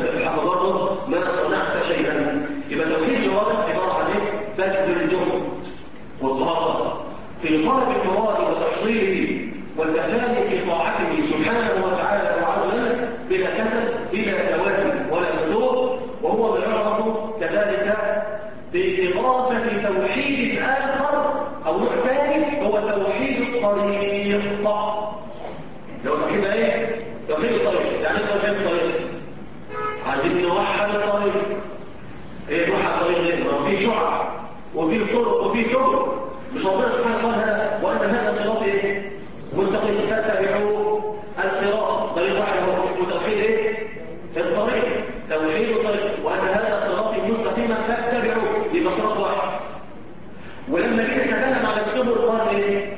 يبقى توحيد الواضح عبارة عن بذل الجهد والطاقة في طلب المراد وتحصيله والتفاني في طاعته سبحانه وتعالى وعز وجل بلا كسل بلا تواني ولا فتور. وهو ما يعرف كذلك بإضافة توحيد آخر أو نوع ثاني هو توحيد الطريق. لو توحيد ايه؟ توحيد الطريق. يعني توحيد الطريق عايزين نوحد الطريق. ايه نوحد الطريق ليه؟ ما في شعب وفي طرق وفي سبل. مش ربنا سبحانه وتعالى وان هذا صراط ايه؟ مستقيم فاتبعوا الصراط. طريق واحد هو اسمه توحيد ايه؟ الطريق. توحيد الطريق وان هذا صراطي مستقيما فاتبعوا. يبقى صراط واحد. ولما جينا نتكلم على السبل قال ايه؟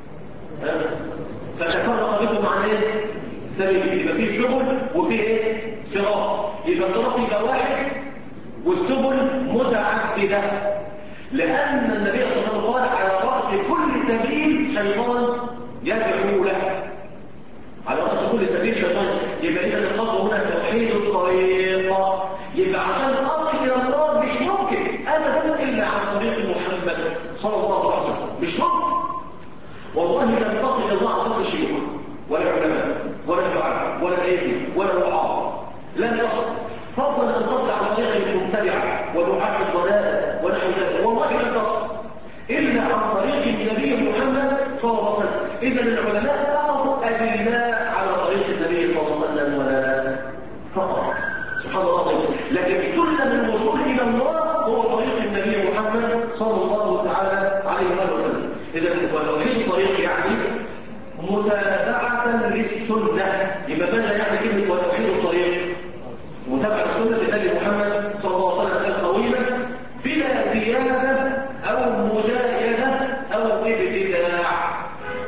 فتفرق بكم عن ايه؟ سبيل. يبقى فيه سبل وفيه ايه؟ صراط. يبقى الصراط يبقى واحد والسبل متعدده. لأن النبي صلى الله عليه وسلم قال على رأس كل سبيل شيطان يدعو له. على رأس كل سبيل شيطان. يبقى إذا القصد هنا توحيد الطريق. يبقى عشان أصل إلى الله مش ممكن أبدا إلا عن طريق محمد صلى الله عليه وسلم. مش ممكن. والله لم تصل إلى الله عن طريق الشيوخ ولا العلماء ولا الدعاء ولا الأئمة ولا الوعاظ. لن تصل. فضلا أن تصل عن طريق المبتدعة ودعاة الضلال ونحو ذلك. والله لن تصل إلا عن طريق النبي محمد صلى الله عليه وسلم. إذا العلماء فقط أدلاء على طريق النبي صلى الله عليه وسلم ولا فقط. سبحان الله العظيم. لكن سلم الوصول إلى الله هو طريق النبي محمد صلى الله تعالى عليه وسلم. إذا وتوحيد الطريق يعني متابعة للسنة. يبقى ماذا يعني كلمة وتوحيد الطريق؟ متابعة سنة النبي محمد صلى الله عليه وسلم القويمة بلا زيادة أو مزايدة أو ابتداع.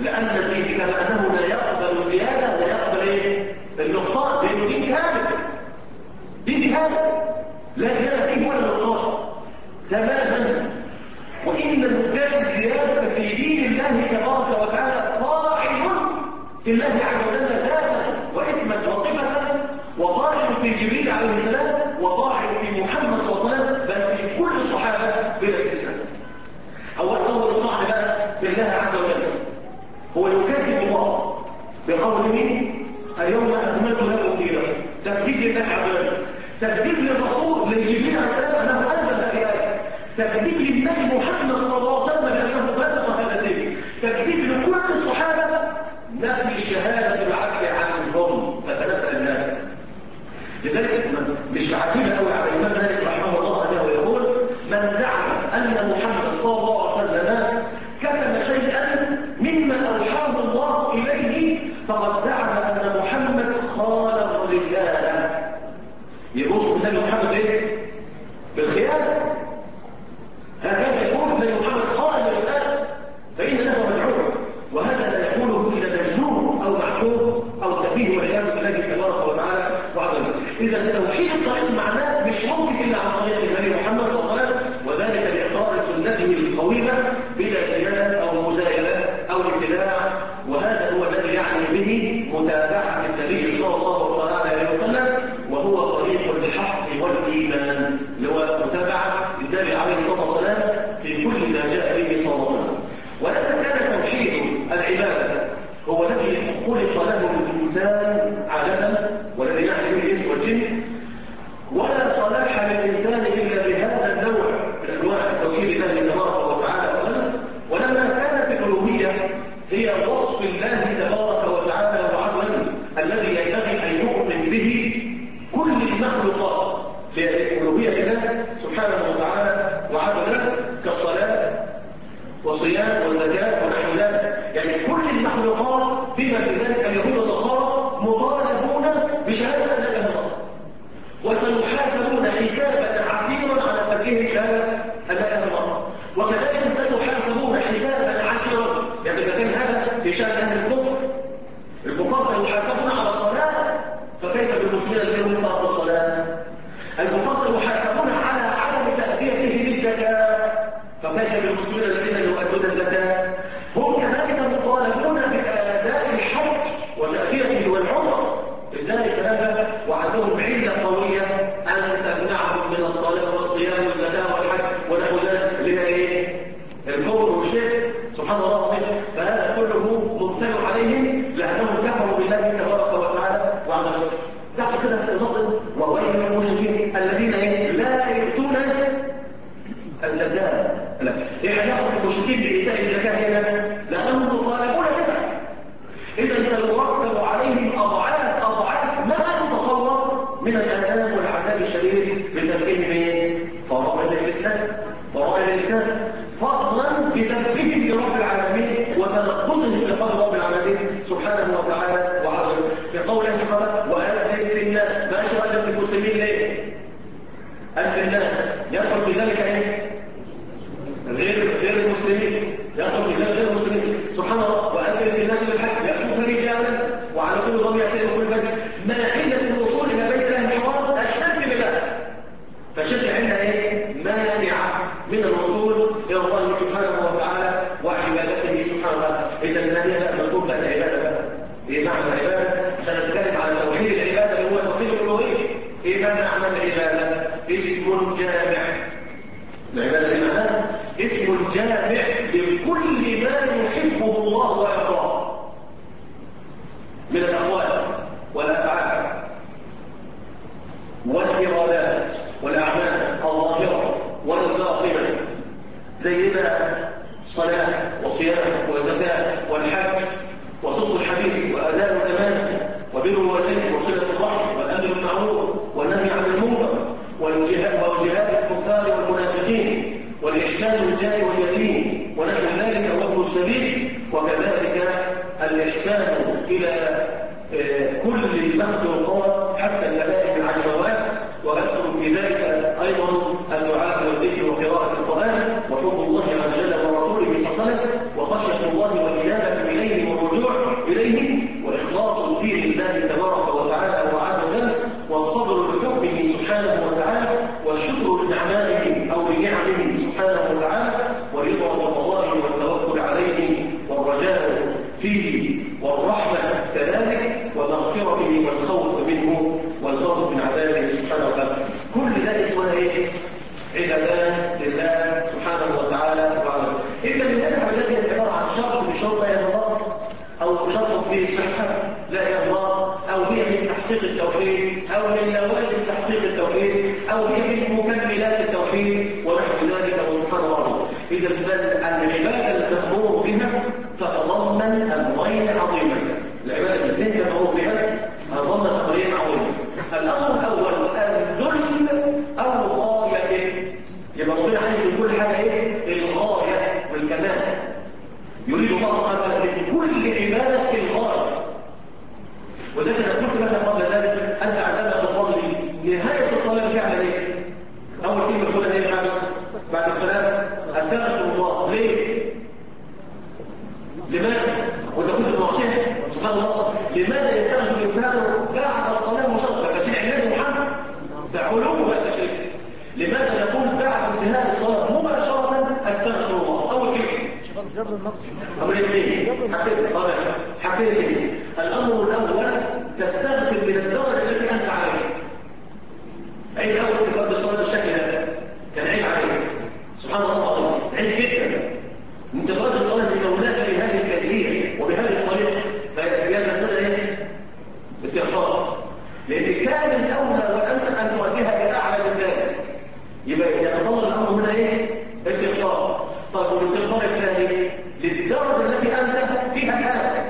لأن الدين كما أنه لا يقبل الزيادة لا يقبل إيه؟ النقصان، لأنه دين كامل. دين كامل لا زيادة فيه ولا نقصان تماما. وإن مدعي الزيادة في دين الله تبارك وتعالى طاعن في الله عز وجل ذاتا واسما وصفة، وطاعن في جبريل عليه السلام، وطاعن في محمد صلى الله عليه وسلم، بل في كل الصحابة بلا استثناء. أول طعن بقى في الله عز وجل هو يكذب الله بقوله اليوم أكملت لكم دينكم، تكذيب لله عز وجل، تكذيب للرسول لجبريل عليه السلام أنه أنزل هذه الآية، تكذيب للنبي محمد صلى الله عليه وسلم بأنه بلغ هذا الدين، تكذيب لكل الصحابة، نفي الشهادة بالعدل عنهم فتنزل الناس. لذلك مش عسير قوي على الإمام مالك رحمه الله أنه يقول من زعم أن محمد صلى الله عليه وسلم كتم شيئا مما أوحاه الله إليه فقد زعم أن محمد خان الرسالة. يبص النبي محمد إيه؟ بالخيانة. هكذا يقول النبي محمد خان الرسالة فإن له مدعوه، وهذا لا يقوله إلا مجنون أو معقول أو سفيه والعياذ بالله تبارك وتعالى وعظمه. إذا توحيد الطريق معناه مش ممكن إلا عن طريق النبي محمد صلى الله عليه وسلم، وذلك لإقرار سنته القويمة بلا زيادة أو مزايدة أو ابتداع، وهذا هو الذي يعني به متابعة النبي صلى الله عليه وسلم، وهو طريق الحق والإيمان، اللي هو متابعة النبي عليه الصلاة والسلام في كل ما جاء به صلى الله عليه وسلم. ولما كان توحيد العبادة هو الذي خلق له الإنسان عادة والذي يعني به الإنس والجن، ولا صلاح للإنسان إلا بهذا النوع من أنواع توحيد الله تبارك وتعالى. ولما كانت الألوهية هي وصف الله تبارك وتعالى وعز وجل الذي ينبغي أن يؤمن به كل المخلوقات، هي ألوهية الله سبحانه وتعالى وعز وجل كالصلاة وصيام والزكاة ونحو ذلك، يعني كل المخلوقات بما في ذلك اليهود والنصارى مطالبون بشهادة أن لا إله إلا الله، وسيحاسبون حسابا عسيرا على تركهم شهادة أن لا إله إلا الله، وكذلك سيحاسبون حسابا عسيرا، يعني إذا كان هذا في شأن أهل الكفر، الكفار سيحاسبون على الصلاة، فكيف بالمسلمين الذين تركوا الصلاة؟ الكفار سيحاسبون على عدم تأديته للزكاة، فكيف بالمسلمين الذين يؤدون الزكاة؟ هم كذلك مطالبون بأداء الحج وتأديته والعمرة، لذلك هذا وعندهم علة قوية أن تمنعهم من الصلاة والصيام والزكاة والحج ونحو ذلك، اللي هي إيه؟ الكفر والشرك، سبحان الله العظيم. فهذا كله ممتنع عليهم لأنهم كفروا بالله تبارك وتعالى وعملوا تحت كده في النصر. وويل للمشركين الذين لا يؤتون الزكاة. لا، إيه علاقة المشركين بإيتاء الزكاة هنا؟ لأنهم مطالبون بها. إذا سيرتب عليهم أضعاف ما تتصور من الآلام والعذاب الشديد بتركهم فرائض الإسلام، فضلا بسببهم لرب العالمين وتنقصهم لقدر رب العالمين سبحانه وتعالى وعز وجل. في قوله سبحانه وأذن في الناس، ما أذن في المسلمين ليه؟ أذن الناس يدخل في ذلك إيه؟ غير المسلمين، يدخل في ذلك غير المسلمين، سبحان الله. وأذن في الناس بالحج يأتوك رجالا وعلى كل ضمير يأتيهم كل بيت، ما حيلة الوصول إلى بيت الله الحرام الشرك بالله، فالشرك عندنا إيه؟ مانعة من الوصول إلى الله سبحانه وتعالى وعبادته سبحانه وتعالى. إذا النبي بقى مفهوم بقى العبادة بقى. إيه معنى العبادة؟ عشان نتكلم على توحيد العبادة اللي هو توحيد الألوهية. إيه معنى العبادة؟ اسم جامع. العبادة اللي معناها اسم جامع لكل ما يحبه الله ويرضاه من الأقوال والأفعال والإرادات والأعمال الظاهرة والباطنة، زي بقى صلاة وصيام وزكاة والحج وصدق الحديث وأداء الأمانة وبر الوالدين وصلة الرحم والأمر بالمعروف والنهي عن المنكر وجهاد الكفار والمنافقين والإحسان للجار واليتيم ونحو ذلك وابن السبيل، وكذلك الإحسان إلى كل المخلوقات حتى الملائكة العشوات، ويدخل في ذلك أيضا الدعاء والذكر وقراءة القرآن وحب الله عز وجل ورسوله صلى الله عليه وسلم وخشية الله الله والإنابة إليه والرجوع إليه، وإخلاص الدين لله تبارك وتعالى وعز وجل، والصبر لحكمه سبحانه وتعالى، والشكر لنعمائه أو لنعمه سبحانه وتعالى، والرضا بقضائه والتوكل عليه والرجاء فيه، والرحمة كذلك، ومغفرته والخوف منه والخوف من عذابه سبحانه وتعالى. كل ده اسمها ايه؟ عبادات لله سبحانه وتعالى وعلا. إذا من العبادات هي عبارة عن شرط بشرط لا ينضبط، أو شرط فيه صحة لا ينضبط، أو هي من تحقيق التوحيد، أو من لوازم تحقيق التوحيد، أو هي من مكملات التوحيد ونحو ذلك سبحان الله. إذا العبادة المأمور بها تتضمن أمرين عظيمين. العبادة التي تأمر بها تتضمن أمرين عظيمين. الأمر الأول الذل أو الغاية. يبقى ربنا عايز كل حاجة ايه؟ الغاية والكمال. يريد الله سبحانه وتعالى من كل عبادة الغاية. وذلك انا قلت لك قبل ذلك انت عندما تصلي نهاية الصلاة بتعمل ايه؟ اول كلمة تقولها ايه بعد الصلاة؟ استغفر الله. ليه؟ لماذا؟ وانت كنت معصيه سبحان الله. لماذا يستغفر الانسان بعد الصلاة مشرفة؟ تشريع النبي محمد بعلوم التشريع. لماذا نقول بعد انتهاء الصلاة مباشرة استغفر الله؟ أول كلمة أمر اثنين حكيت الأمر الأول تستغفر من الدرجة التي أنت عليها. عيب أول تقعد الصلاة بالشكل هذا كان عيب عليك سبحان الله، عيب جدا. أنت تقعد الصلاة بمولاك بهذه الكيفية وبهذه الطريقة، فيجب هذا إيه؟ استغفار. لأن كان الأولى والأنسب أن تؤديها إلى أعلى من ذلك. يبقى يتطلب الامر هنا ايه؟ استغفار. طيب والاستغفار الثاني للدرجه التي انت فيها الان،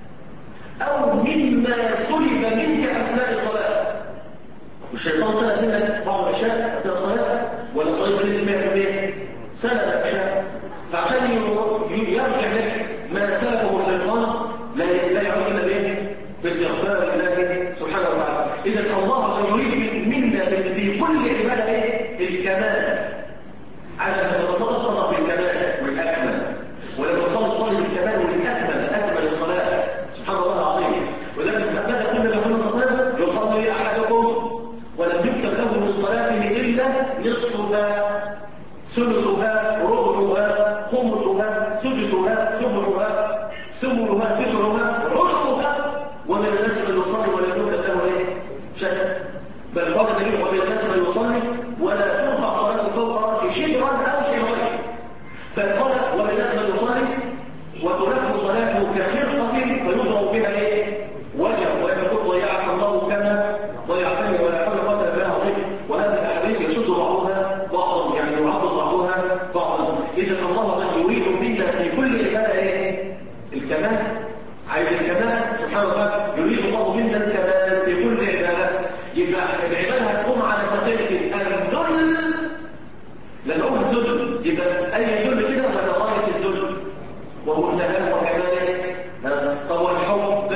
او مما سلب منك اثناء الصلاه. والشيطان سلب منك بعض الاشياء اثناء الصلاه، ولا صلاه بنسبه 100% سلب اشياء، فعشان يرجع لك ما سلبه الشيطان لا يعود الا بايه؟ باستغفار الله سبحانه وتعالى. اذا الله يريد منا في كل عباده ايه؟ الكمال. عشان لما صدق بالكمال والاكمل، ولما صلي بالكمال والاكمل اكمل الصلاه سبحان الله العظيم. ولما ماذا قلنا للنبي صلى الله عليه وسلم؟ يصلي احدكم ولم يكتب له من صلاته الا نصفها ثلثها ربعها خمسها سدسها سبعها ثمنها تسعها عشرها. ومن الناس من يصلي ولا يكتب له ايه؟ شيء. بل قال النبي ومن الناس من يصلي ولا ترفع صلاته فوق راسه شبرا او شبرين. بل قال ومن الناس من يصلي وتلف صلاته كخرقه فيضرب بها ايه؟ وجهه ويقول ضيعك الله كما ضيعتني ولا حول ولا قوه الا بالله. وهذا الاحاديث يشد بعضها بعضا، يعني يعضد بعضها بعضا. اذا الله يريد منا في كل عباده ايه؟ الكمال. عايز الكمال سبحانه وتعالى. يريد الله منا الكمال في كل عباده. يبقى العباده هتقوم على سقيل الذل. لما اقول الذل يبقى اي ذل كده ولا غايه الذل وهو النهايه وكماله. طب والحب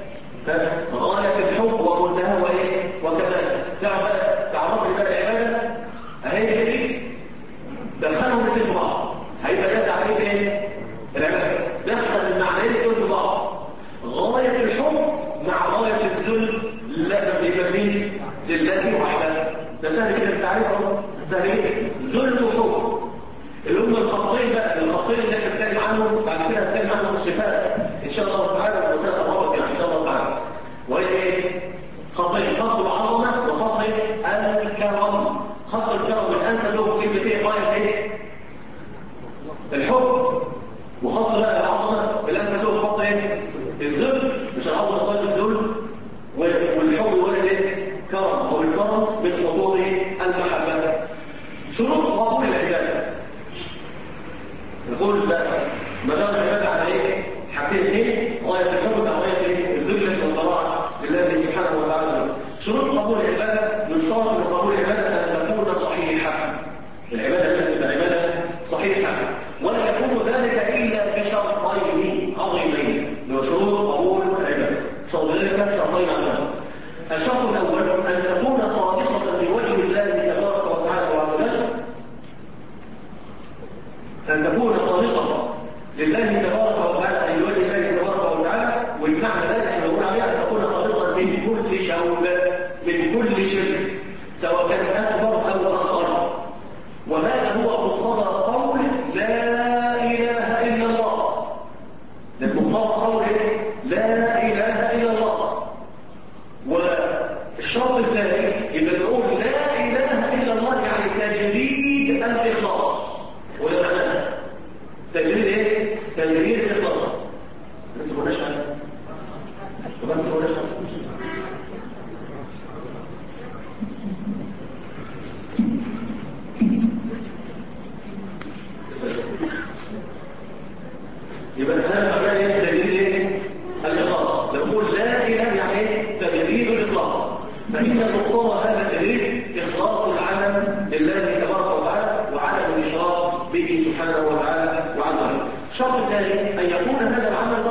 غايه الحب ومنتهى وايه؟ وكماله. تعرف لي بقى العباده اهي دي دخلهم الاثنين بعض. هيبقى ده تعريف ايه؟ العباده دخل المعنيين في بعض. غايه الحب مع غايه الذل لا بس يبقى مين؟ لله وحده. ده سهل كده التعريف اهو، سهل كده. ذل وحب اللي هم الخطين بقى، الخطين اللي احنا بنتكلم عنهم بعد كده هنتكلم عنهم الصفات ان شاء الله تعالى ومسائل الرابط يعني ان شاء الله تعالى. وهي ايه؟ خطين، خط العظمه وخط الكرم. خط الكرم الانسب له كلمه ايه؟ غايه ايه؟ الحب. وخط بقى العظمه الانسب له خط ايه؟ الذل. مش العظمه غايه الذل والحب ولد ايه؟ كرم. او الكرم من خطوط المحبه. شروط قبول العباده نقول بقى مدار العباده على ايه؟ حاجتين ايه؟ غايه الحب مع غايه ايه؟ الذل والطاعه لله سبحانه وتعالى. شروط قبول العباده يشترط من قبول العباده ان تكون صحيحه. العباده لازم تبقى عباده صحيحه، ولا يكون ذلك الا بشرطين عظيمين لشروط قبول العباده. شرط ذلك شرطين عظيمين. الشرط الاول ان تكون خالصه لوجه الله تبارك وتعالى وعز وجل. أن تكون خالصة لله تبارك وتعالى المقام قول لا إله إلا الله. والشرط الثاني يبقى نقول لا إله إلا الله يعني تجريد الإخلاص. وده معناه تجريد إيه؟ تجريد الإخلاص. لسه ما قلناش حاجة. طبعا لسه ما قلناش حاجة. يبقى هذا معناه ايه؟ تجريد ايه؟ الاخلاص. لو نقول لا اله يعني ايه؟ تجريد الاخلاص. فإن مقتضى هذا التجريد اخلاص العمل لله تبارك وتعالى وعدم الاشراك به سبحانه وتعالى وعز وجل. الشرط الثاني ان يكون هذا العمل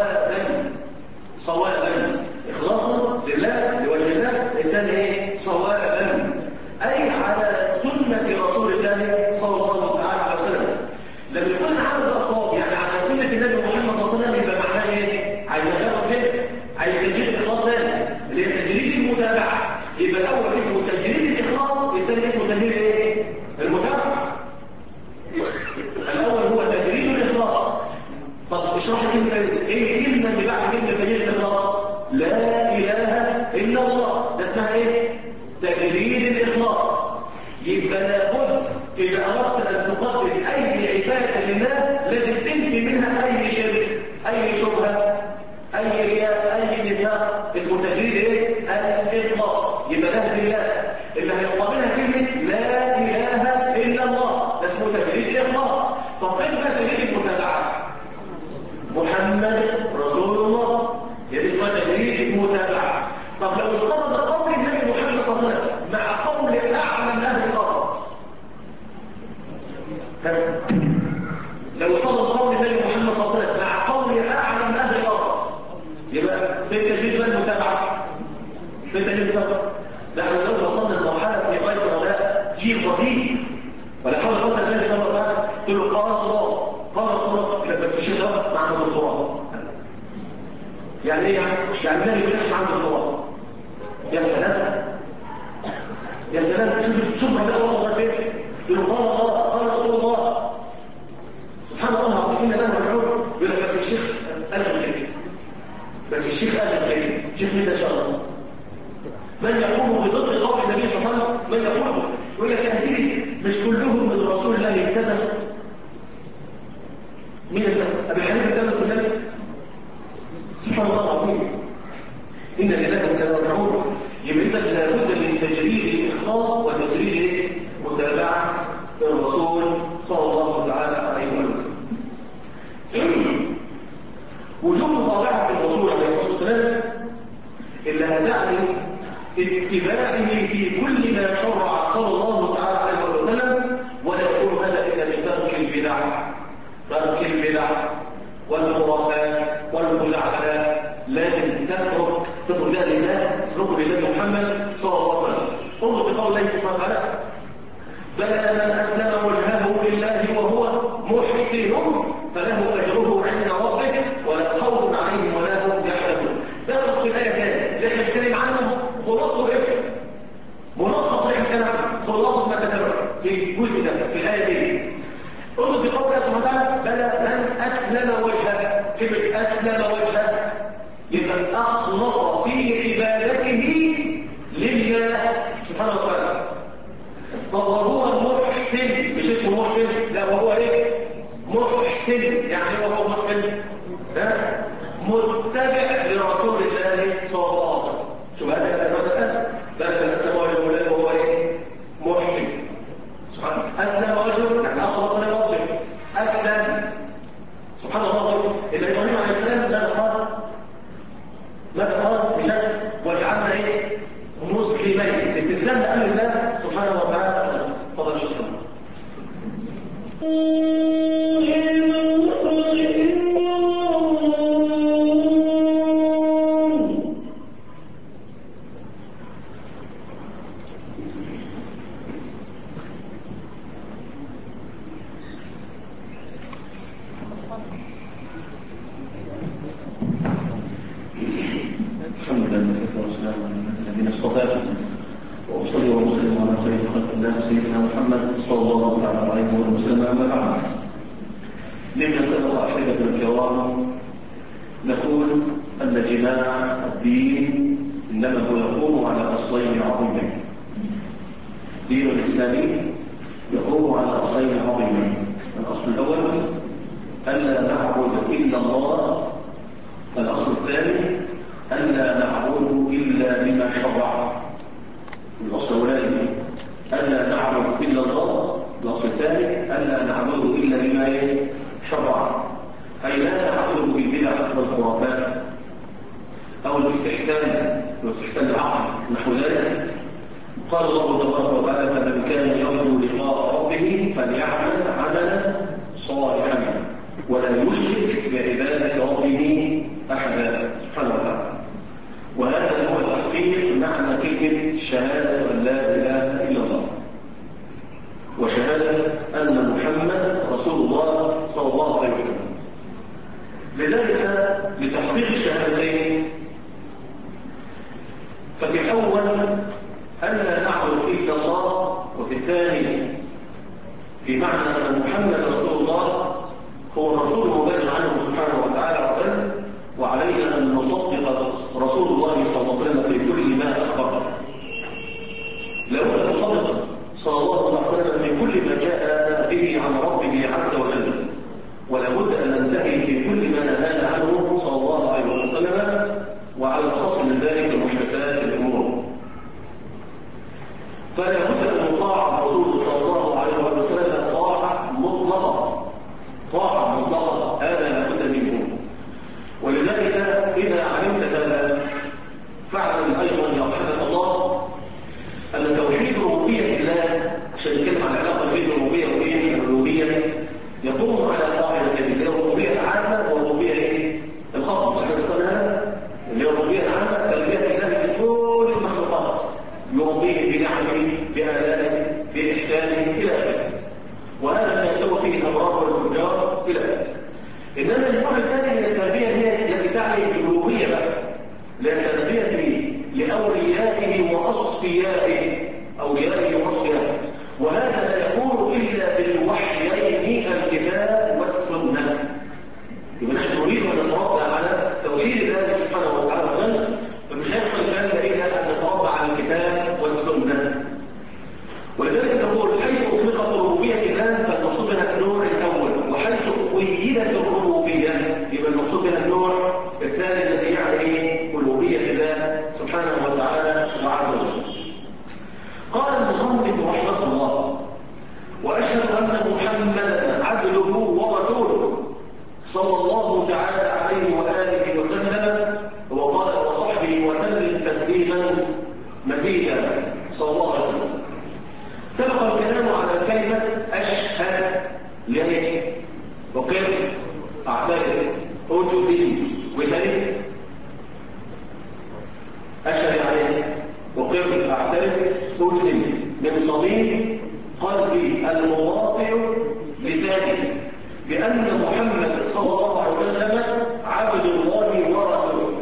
صوابا اخلاصا لله لوجه الله. الثاني ايه؟ صوابا اي على سنه رسول الله صلى الله تعالى عليه وسلم. لما يكون العمل ده صواب يعني على سنه النبي محمد صلى الله عليه وسلم يبقى معناه ايه؟ عايز اجرب كده، عايز تجريد الاخلاص ثاني اللي هي تجريد المتابعه. يبقى الاول اسمه تجريد الاخلاص، الثاني اسمه تجريد ايه؟ المتابعه. الاول هو تجريد الاخلاص. طب اشرح لي ايه الكلمه اللي بعد كلمه تجريد الاخلاص؟ لا اله الا الله. ده اسمها ايه؟ تجريد الاخلاص. يبقى لابد إذا أردت أن تقدم أي عبادة لله لازم تنفي منها أي شرك، أي شبهة، أي رياء، أي نفاق. اسمه تجريد إيه؟ الإخلاص. يبقى ده لله اللي هيقابلها كلمة لا إله إلا الله، ده اسمه تجريد الإخلاص. طب فين بقى تجريد المتابعة؟ محمد رسول الله، يعني اسمها تجريد المتابعة. طب لو افترض قول النبي محمد صلى الله عليه وسلم مع قول أعلم أهل الأرض، لو افترض قول النبي محمد صلى الله عليه وسلم مع قول أعلم أهل الأرض، يبقى في تجريد المتابعة. في تجريد المتابعة. نحن لو وصلنا لمرحلة في غاية الرداء جيل رهيب ولا حول ولا قوة إلا بالله، تقول له قال الله قال رسول الله، يبقى بس الشيخ ده مع الدكتوراه. يعني ايه يعني النبي ما كانش معاه دكتوراه. يا سلام يا سلام، شوف ربنا وصل لغايه فين. يقول قال الله قال رسول الله سبحان الله العظيم اننا مرجعون. يقول لك بس الشيخ قال غير، بس الشيخ قال غير. الشيخ مين ده ان شاء الله؟ من يقول بضد قول النبي صلى الله عليه وسلم؟ من يقول لك يا سيدي مش كلهم من رسول الله التمسوا. مين التمس؟ ابي حنيفه التمس النبي؟ سبحان الله العظيم إن لله وإنا راجعون. يبقى إذا لابد من تجريد الإخلاص وتجريد متابعة الرسول صلى الله تعالى عليه وسلم. وجود متابعة الرسول عليه الصلاة والسلام اللي هتعني اتباعه في كل ما شرع صلى الله تعالى عليه وسلم، ولا يكون هذا إلا بترك البدع والخرافات والمزعزعات. لازم تترك ذلك لله، تتركه لله محمد صلى الله عليه وسلم. انظر بقول الله سبحانه وتعالى بلى من اسلم وجهه لله وهو محسن فله اجره عند ربه ولا خوف عليهم ولا هم يحزنون. ده في الايه كده اللي احنا بنتكلم عنه خلاصه ايه؟ ملخص احنا الكلام خلاصه ما كتبه في الجزء ده في الايه دي. انظر بقول الله سبحانه وتعالى بلى من اسلم وجهه. كلمه اسلم وجهه يبقى أخلص في عبادته لله سبحانه وتعالى. طب وهو محسن، مش اسمه محسن، لا وهو ايه؟ محسن. يعني وهو محسن متبع لرسول الله صلى الله عليه وسلم. شو هذا الكلام؟ بل أسلم وجهه وهو ايه؟ محسن. سبحان الله. أسلم وجهه يعني أخلص لربه. أسلم سبحان الله. إذا إبراهيم عليه السلام ماذا قال؟ بشكل وجعلنا ايه؟ مسلمين. الاستسلام لامر الله سبحانه وتعالى. تفضل شكرا. الذين اصطفاه واصلي واسلم على خير خلق الله سيدنا محمد صلى الله تعالى عليه وسلم. اما بعد، لما سبق احبتنا الكرام اجتماع الدين إنما هو يقوم على أصلين عظيمين. دين الإسلامي يقوم على أصلين عظيمين. الأصل الأول ألا نعبد إلا الله. الأصل الثاني ألا نعبد إلا بما شرع. الأصل الأولاني ألا نعبد إلا الله. الأصل الثاني ألا نعبد إلا بما شرع، أي لا نعبده بالبدع والخرافات أو الاستحسان واستحسان العقل نحو ذلك. قال الله تبارك وتعالى: فمن كان يرجو لقاء ربه فليعمل عملا صالحا ولا يشرك بعبادة ربه أحدا سبحانه وتعالى. وهذا هو تحقيق معنى كلمة شهادة أن لا إله إلا الله وشهادة أن محمد رسول الله صلى الله عليه وسلم. لذلك لتحقيق الشهادتين ففي الأول ألا نعبد إلا الله، وفي الثاني في معنى أن محمد رسول الله هو الرسول المبلغ عنه سبحانه وتعالى وعلينا أن نصدق رسول الله صلى الله عليه وسلم في كل ما أخبر. لابد أن نصدق صلى الله عليه وسلم في كل ما جاء به عن ربه عز وجل، ولابد أن ننتهي في كل ما نهانا عنه صلى الله عليه وسلم، وعلى الخاص من ذلك محدثات الأمور. فلا بد أن نطاع الرسول صلى الله عليه وسلم طاعة مطلقة، طاعة مطلقة، هذا لا بد منه. ولذلك إذا علمت هذا فاعلم أيضا يرحمك الله أن توحيد ربوبية الله، عشان نتكلم عن العلاقة بين الربوبية وبين الألوهية، يقوم على قاعدتين، اللي هي الربوبية العامة والربوبية الخاصة. احنا ذكرنا اللي هي الربوبية العامة تربية الله لكل المخلوقات، يربيه بنعمه بآلائه بإحسانه إلى آخره، وهذا ما يستوى فيه الأبرار والفجار إلى آخره. إنما النوع الثاني من التربية هي التي تعني الألوهية بقى، لأن التربية لأوليائه وأصفيائه، أوليائه وأصفيائه، وهذا لا يكون إلا بالوحيين الكتاب والسنة. يبقى نحن نريد أن نتربى على توحيد الله سبحانه وتعالى، فمش هيحصل الكلام إلا أن نتربى على الكتاب والسنة. ولذلك نقول حيث أطلقت ربوبية الله فالمقصود بها النوع الأول، وحيث قيدت الربوبية يبقى المقصود بها النوع الثاني الذي يعني ألوهية الله سبحانه وتعالى وعز وجل. قال المصنف رحمه الله: وأشهد أن محمدا عبده ورسوله صلى الله تعالى عليه وآله وسلم وقال وصحبه وسلم تسليما مزيدا صلى الله عليه وسلم. سبق الكلام على كلمة أشهد ليه وقر أعترف أجزم وثاني أشهد عليه وقر أعترف أجزم من صميم قلبي المواطئ لساني بأن محمد صلى الله عليه وسلم عبد الله ورسوله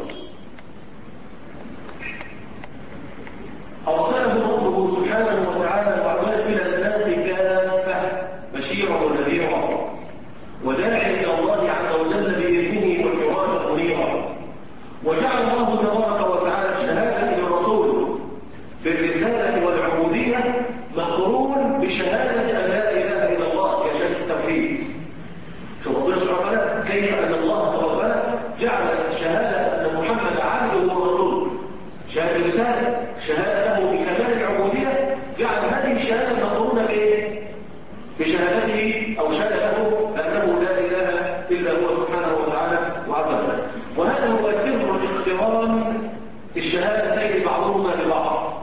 أرسله ربه سبحانه وتعالى وعزله إلى الناس كافة بشيرا ونذيرا وداعيا إلى الله عز وجل بإذنه وسراجا منيرا. وجعل الله تبارك وتعالى الشهادة للرسول بالرسالة والعبودية مقرون بشهادة أن لا إله إلا الله كشهادة التوحيد. شوف ربنا سبحانه وتعالى كيف أن الله تبارك وتعالى جعل شهادة أن محمد عبده ورسوله شهادة رسالة، شهادة له بكمال العبودية، جعل هذه الشهادة مقرونة بإيه؟ بشهادته أو شهادة له بأنه لا إله إلا هو سبحانه وتعالى وعز وجل. وهذا هو سر اقتران الشهادتين بعضهما ببعض.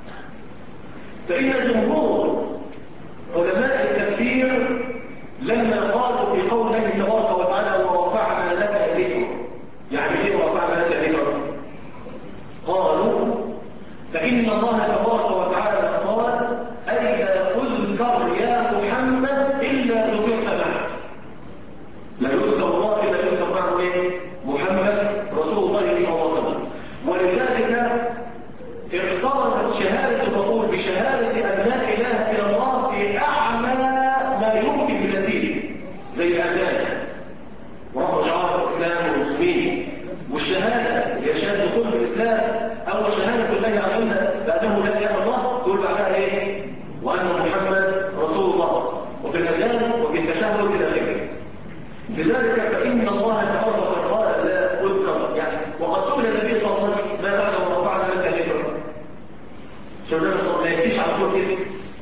فإن جمهور علماء التفسير لما قالوا في قول الله تبارك وتعالى ورفعنا لك ذكرا، يعني ايه ورفعنا لك ذكرا؟ قالوا فإن الله تبارك وتعالى قال أي لا أذكر يا محمد إلا ذكرت معه. لا يذكر الله إلا يذكر معه إيه؟ محمد رسول الله صلى الله عليه وسلم. ولذلك اقترنت شهادة الرسول بشهادة أن لا إله إلا الله في أعلى ما يمكن من الدين، زي الأذان ورفع شعار الإسلام والمسلمين، والشهادة اللي تشهد دخول الاسلام او شهاده الله علينا بانه لا اله الا الله، تقول بعدها ايه؟ وان محمد رسول الله، وفي الاذان وفي التشهد الى اخره. لذلك فان الله تبارك وتعالى لا اذكر يعني، وقد سئل النبي صلى الله عليه وسلم ما بعد ورفعنا لك ذكرا. شو النبي صلى الله عليه وسلم ما يجيش على طول كده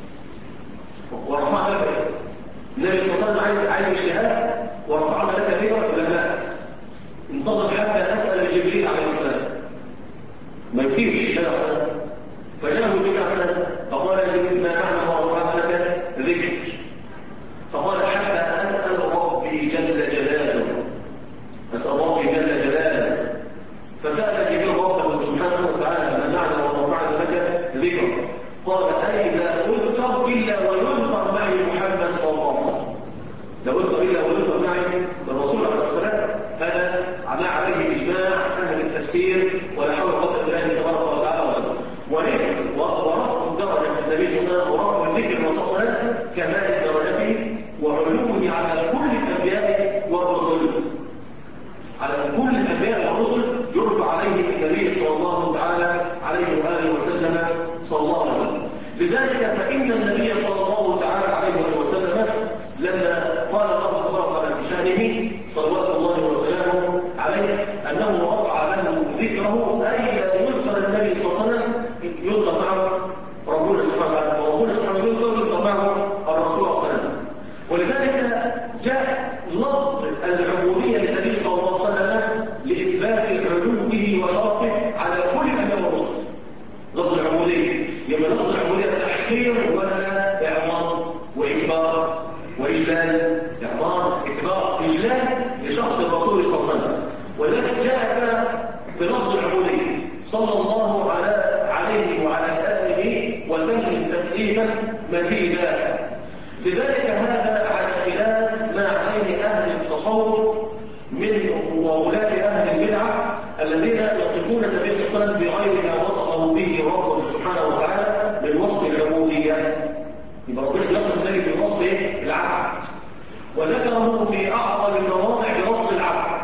ورفعنا لك، النبي صلى الله عليه وسلم عايز اجتهاد ورفعنا لك ذكرا ولا لا؟ انتظر حتى اسال جبريل عليه السلام، ما يفيش كده اصلا. فجاءه جبريل عليه السلام فقال جبريل ما معنى ورفعنا لك ذكر؟ فقال حتى اسال ربي جل جلاله، اسال ربي جل جلاله. فسال جبريل ربه سبحانه وتعالى ما معنى ورفعنا لك ذكر؟ قال اي لا اذكر الا ويذكر معي محمد صلى الله عليه وسلم، لا اذكر الا ويذكر معي الرسول عليه الصلاه. هذا ما عليه اجماع اهل التفسير، ولا حول ولا قوه الا بالله تبارك وتعالى. ورفع الدرجه النبي صلى الله عليه وسلم ورفع الذكر الرسول صلى الله عليه وسلم كمال درجته وعلوه على كل الانبياء والرسل، على كل الانبياء والرسل يرفع عليه النبي صلى الله تعالى عليه واله وسلم صلى الله عليه وسلم. لذلك فان النبي صلى الله تعالى عليه واله وسلم لما قال الله تبارك وتعالى بشانه صلوات الله وسلامه عليه انه رفع له ذكره، اي لا يذكر النبي صلى الله عليه وسلم يذكر معه ربنا سبحانه وتعالى، وربنا سبحانه يذكر معه الرسول صلى الله عليه وسلم. ولذلك جاء لفظ العبوديه للنبي صلى الله عليه وسلم لاثبات علوه وشرفه على كل الانبياء والرسل. لفظ العبوديه يبقى لفظ العبوديه تحقير ولا اعظام واكبار وإجلال، إعظام إكبار إجلال لشخص الرسول صلى الله عليه وسلم. ولذلك جاء بلفظ العبودية صلى الله عليه وعلى آله وسلم تسليما مزيدا. لذلك هذا على خلاف ما عليه أهل التصوف من وولاة أهل البدعة الذين يصفون النبي صلى الله عليه وسلم بغير ما وصفه به ربه سبحانه وتعالى من وصف العبودية. يبقى ربنا بيصف النبي بالوصف العبد، وذكره في اعظم المواضع بلفظ العبد،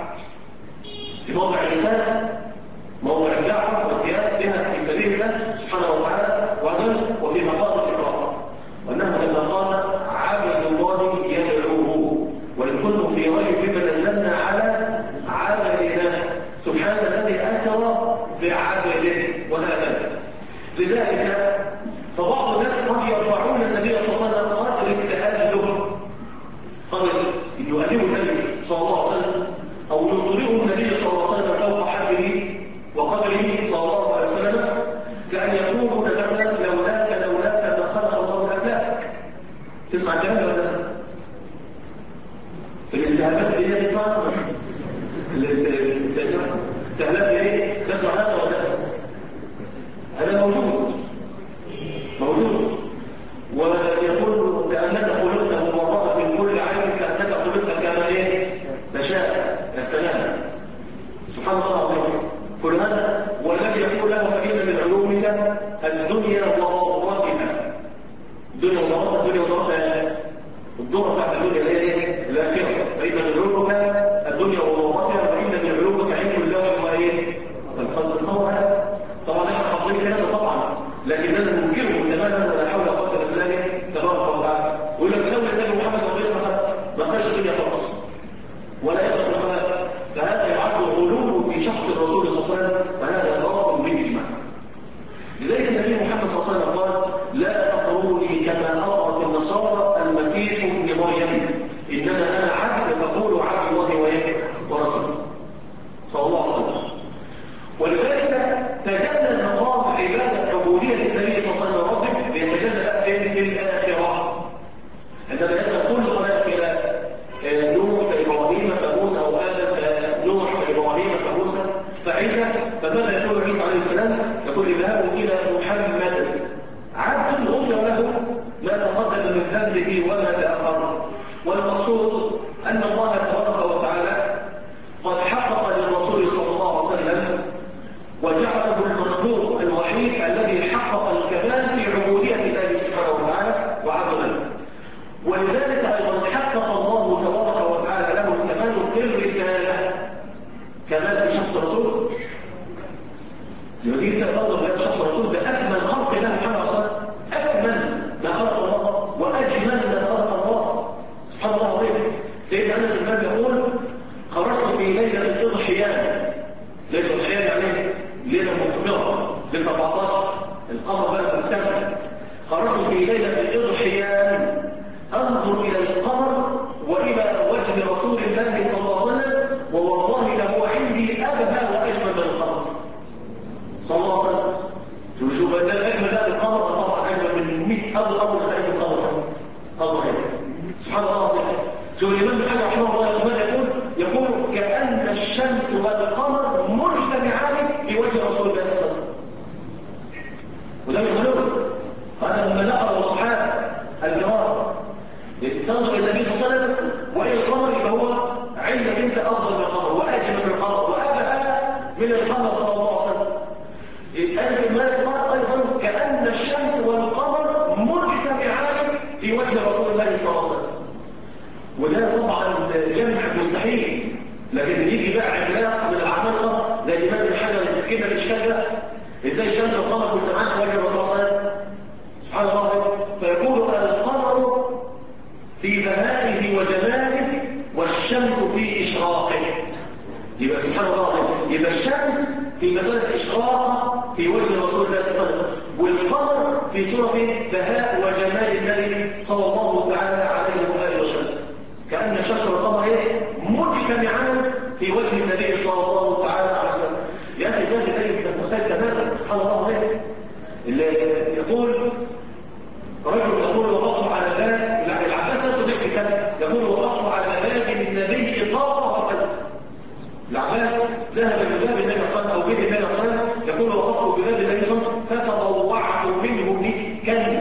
في موضع الرساله، موضع الدعوه والقيام بها في سبيل الله سبحانه وتعالى، وفي مقام الاسراء، وانه لما قال عبد الله يدعوه وان كنتم في ريب مما نزلنا على عبدنا سبحان الذي اسرى بعبده وهكذا. لذلك فبعض الناس قد يرفعون النبي صلى الله عليه وسلم قدر التأله، قدر يؤلهه النبي صلى الله عليه وسلم او يطلقه النبي صلى الله عليه وسلم فوق حده وقدره صلى الله عليه وسلم، كأن يقولون مثلا لولاك ما خلق الله الافلاك. تسمع الكلام ولا لا؟ الالتهابات دي تسمع الالتهابات دي تسمع هذا ولا لا؟ هذا موجود ويقول كأنك خلقت مبرأة من كل عين، كأنك خلقت كما تشاء. يا سلام سبحان الله العظيم. كل هذا والذي يقول له فإن من علومك الدنيا وضرورتها. الدنيا وضرورتها الدورة بتاعت الدنيا اللي هي الآخرة. فإن من علومك الدنيا وضرورتها، وإن من علومك علم الله وإيه الخلق. تصور هذا طبعا احنا حافظين كلامه طبعا، لكننا ننكره تماما ولا حول ولا قوه الا بالله تبارك وتعالى. يقول لك لو النبي محمد ما خرج الدنيا خالص ولا يخلق الخلق، فهذا يعد غلو في شخص الرسول صلى الله عليه وسلم، وهذا ضرب بالاجماع. لذلك النبي محمد صلى الله عليه وسلم قال لا تطروني كما اطرت النصارى المسيح ابن مريم، انما انا عبد فقولوا عبد الله ورسوله صلى الله عليه وسلم. ولذلك تجلى مقام عبادة عبودية النبي صلى الله عليه وسلم ربه بيتجلى في الآخرة، عندما يسأل كل خلائق إلى نوح فإبراهيم فموسى أو آدم نوح فإبراهيم فموسى فعيسى، فماذا يقول عيسى عليه السلام؟ يقول اذهبوا إلى محمد عبد غفر له ما تقدم من ذنبه وما تأخر. والمقصود أن الله تبارك وتعالى قد حقق للرسول صلى الله عليه وسلم وجعله المخلوق الوحيد الذي حقق الكمال في عبودية الله سبحانه وتعالى وعز وجل. ولذلك أيضا حقق الله تبارك وتعالى له الكمال في الرسالة، كمال في شخص الرسول لما تيجي تنظر بهذا الشخص الرسول ده اكمل خلق الله محمد صلى الله عليه وسلم، اكمل ما خلق الله واجمل ما خلق الله سبحان الله العظيم. سيدنا انس بن مالك يقول: خرجت في ليله الاضحيان. ليله الاضحيان يعني ليله مقمره، ليله 14 القمر بقى مكتمل. خرجت في ليله الاضحيان انظر الى القمر والى وجه رسول الله صلى الله عليه وسلم، ووالله له عندي ابهى واجمل من القمر صلى الله عليه وسلم. شوف ده اجمل بقى القمر، طبعا اجمل من 100 اول خليل القمر. قمر سبحان الله العظيم. شوف الامام ابن حجر رحمه الله يقول كأن الشمس والقمر مجتمعان في وجه رسول الله صلى الله عليه وسلم. وده مش غلو، هذا لما نقرأ الصحابة الكرام تنظر الى النبي صلى الله عليه وسلم والى القمر، يبقى هو عندك انت افضل من القمر واجمل من القمر وابهى من القمر صلى الله عليه وسلم. انس بن مالك قال ايضا كأن الشمس والقمر مجتمعان في وجه رسول الله صلى الله عليه وسلم. وده طبعا جمع مستحيل، لكن يجي بقى عملاق من العمالقه زي الامام ابن حجر يحكي لنا الشجره ازاي الشمس والقمر مجتمعان في وجه الرسول صلى الله عليه وسلم سبحان الله. فيقول القمر في بهائه وجماله والشمس في اشراقه. يبقى سبحان الله العظيم، يبقى الشمس في مسألة إشراقة في وجه رسول الله صلى الله عليه وسلم، والقمر في صورة بهاء وجمال النبي صلى الله تعالى عليه وآله وسلم. كأن الشمس والقمر مجتمعان في وجه النبي صلى الله تعالى عليه وسلم. يا أخي ذات النبي مختلف تماما سبحان الله العظيم. اللي يقول رجل يقول وقفت على باب العباس صديق كان يقول وقفت على باب النبي صلى الله عليه وسلم. العباس ذهب لباب النبي صلى الله عليه وسلم او بيت النبي صلى الله عليه وسلم، يقول وقفت بباب النبي صلى الله عليه وسلم فتضوعت منه مسكا.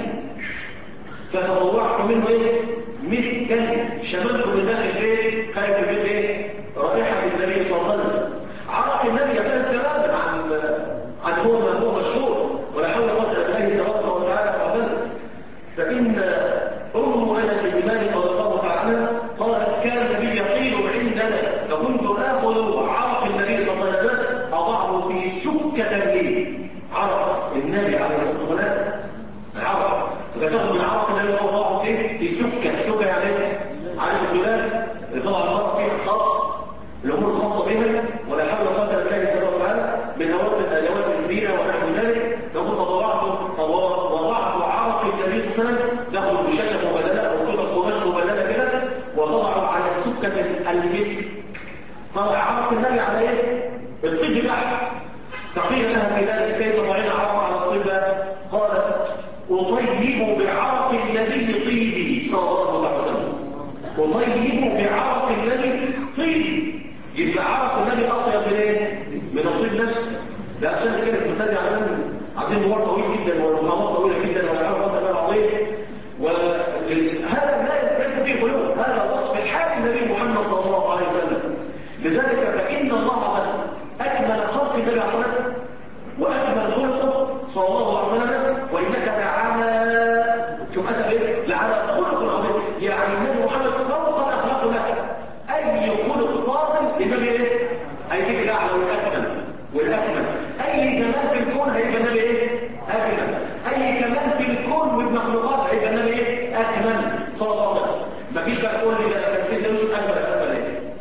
فتضوعت منه مسكا، شممت من داخل البيت خارج البيت رائحه النبي صلى الله عليه وسلم. عرق النبي يختلف تماما عن هو ما هو مشهور، ولا حول ولا قوه الا بالله تبارك وتعالى وقدر. فان انس بن مالك رضي الله تعالى عنها قالت كان النبي يقيل عندنا فكنت اخذ عرق النبي صلى الله عليه وسلم اضعه في سكه لي. عرق النبي عليه الصلاه والسلام عرق، فتاخذ من عرق النبي اضعه في سكه يعني عارف الدولاب طبعا المرأة فيها خاص الامور الخاصه بها، ولا حول ولا قوه الا بالله تبارك وتعالى من اوامر الزينه ونحو ذلك. فقلت وضعت عرق النبي صلى الله عليه وسلم تاخذ بشاشه مبلله او قطعه قماش مبلله كده وتضعه على السكه المسك. طلع عرق النبي على الطب بقى. فقيل لها في ذلك كيف تضعين عرق على الطب؟ قالت اطيب بعرق النبي طيبي صلى الله عليه وسلم. اطيب بعرق النبي طيبي، يبقى عرق النبي اطيب من الطيب نفسه. ده عشان كده المساجد عايزين نور طويل جدا والمحاضرات طويله جدا ولا حول ولا قوه الا بالله. وهذا ليس فيه غلو، هذا وصف حال النبي محمد صلى الله عليه وسلم. لذلك فإن الله قد أكمل خلق النبي عليه الصلاة والسلام وأكمل خلقه صلى الله عليه وسلم، وإنك لعلى شوف أتى لعلى خلق عظيم. يعني النبي محمد فوق الأخلاق لك أي خلق فاضل النبي هيجيب الأعلى والأكمل. أي جمال في الكون هيبقى النبي أكمل. أي كمال في الكون والمخلوقات هيبقى النبي أكمل صلى الله عليه وسلم. مفيش بقى تقول لي ده كان سيدنا يوسف أكمل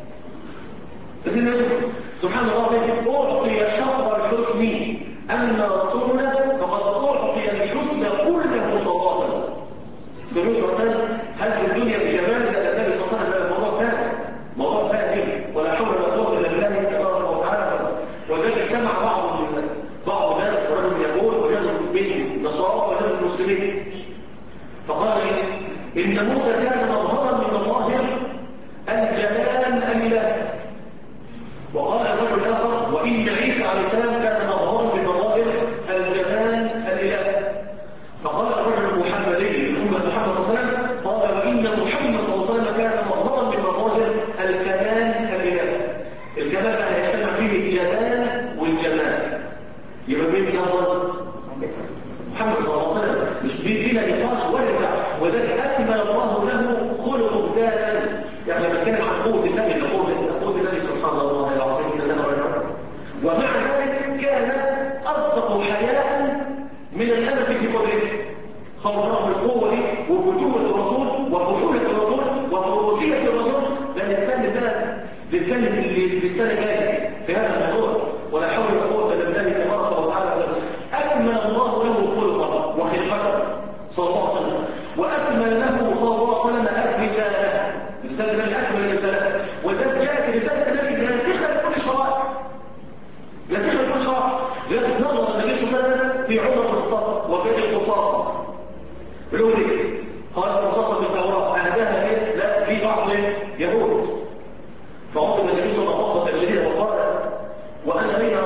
سيدنا يوسف سبحان الله أعطي شطر الحسن، أما رسولنا فقد أعطي الحسن كله صلى الله عليه وسلم. سيدنا يوسف صلى الله عليه وسلم هل في الدنيا بجمال النبي صلى الله عليه وسلم؟ موضوع ثاني ولا حول ولا قوة إلا بالله تبارك وتعالى. وذلك سمع بعض الناس ورجل يقول وجدوا من نصارى وجدوا المسلمين فقال إن موسى كان مظهرا من مظاهر الجلال الإله، وقال الرجل الآخر وإن عيسى عليه السلام كان مظهرا من مظاهر الجلال الإله. فقال الرجل المحمدي محمد صلى الله عليه وسلم قال وإن محمد صلى الله عليه وسلم كان مظهرا من مظاهر الكمال الإله. الكمال بقى يجتمع فيه الجلال والجمال، يبقى مين أفضل؟ محمد صلى الله عليه وسلم، مش بلا نقاش ولا نزاع. وذلك أكمل الله له خلقه ذاتا. يعني لما نتكلم عن قوة النبي قوة النبي سبحان الله العظيم إن له رجل، ومع ذلك كان أصدق أعظم حياء من الأمة في قدره. صور الله القوة دي وفتوة الرسول وفحولة الرسول وفروسية الرسول. ده نتكلم بقى اللي السنة الجاية في هذا الموضوع. ولا حول ولا قوة إلا بالله تبارك وتعالى. أكمل الله له خلقه وخلقته صلى الله عليه وسلم، وأكمل له صلى الله عليه وسلم الرسالة. رسالة النبي أكمل الرسالة، وذلك جاءت رسالة النبي ناسخة لكل الشرائع. ناسخة لكل الشرائع. لذلك نظر النبي صلى الله عليه وسلم في عمر بن الخطاب وفي القصاص. بيقولوا ليه؟ قال القصاص بالتوراة أهداها ليه؟ لا، في بعض يهود. فغضب النبي صلى الله عليه وسلم شديدا وقال: وأنا بين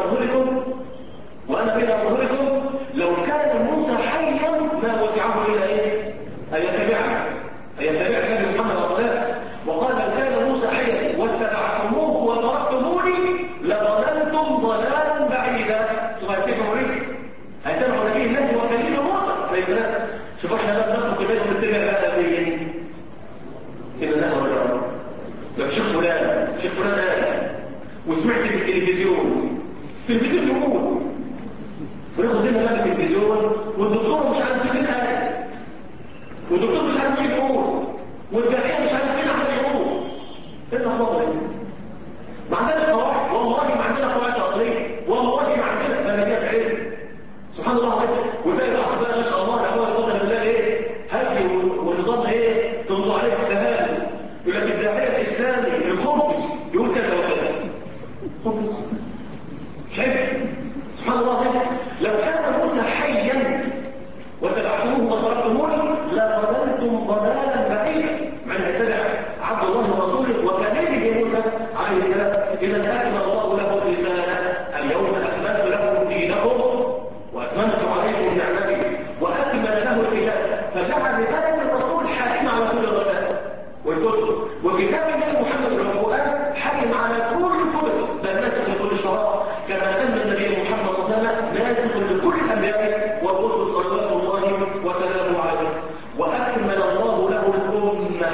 أظهركم لو كان موسى حيا ما وسعه إلا إيه؟ أن يتبع نبي محمد صلى الله عليه وسلم. وقال: لو كان موسى حيا واتبعتموه وتركتموني لضللتم ضلالا بعيدا. شوف هيتبعوا ايه؟ هيتبعوا نبي الله وكليم موسى عليه السلام. شوف احنا بس ندخل كده ونتبع بقى فين؟ كده لا ولا لا. شيخ فلان قال وسمعت في التلفزيون يقول وناخد لنا بقى في التلفزيون، والدكتور مش عارف مين قال، والدكتور مش عارف مين يقول، والداعيه مش عارف مين عمال يقول. ايه الخبر ده؟ ما عندنا قواعد، والله ما عندنا قواعد اصليه، والله ما عندنا ملكات علم. سبحان الله عليك. وتلاقي الاخ بقى ما شاء الله لا قوه الا بالله ايه؟ هدي ونظام ايه؟ تنظر عليه التهاب. يقول لك الداعيه الاسلامي القدس يقول كذا وكذا. قدس مش عيب. سبحان الله عليك. لو كان موسى حيا وتبعتموه وتركتموني لضللتم ضلالا بعيدا. من يتبع عبد الله ورسوله وكلمه موسى عليه السلام. اذا اكمل الله له الرساله. اليوم اكملت لكم دينكم واتممت عليكم نعمتي واكمل له الكتاب. فجعل رساله الرسول حاكمه على كل الرسائل والكتب، وكتاب النبي محمد القران حاكم على كل الكتب، بل ناسخ لكل الشرائع، كما ان النبي محمد صلى الله عليه وسلم ناسخ لكل الانبياء والرسل صلوات الله وسلامه عليه. واكمل الله له الامه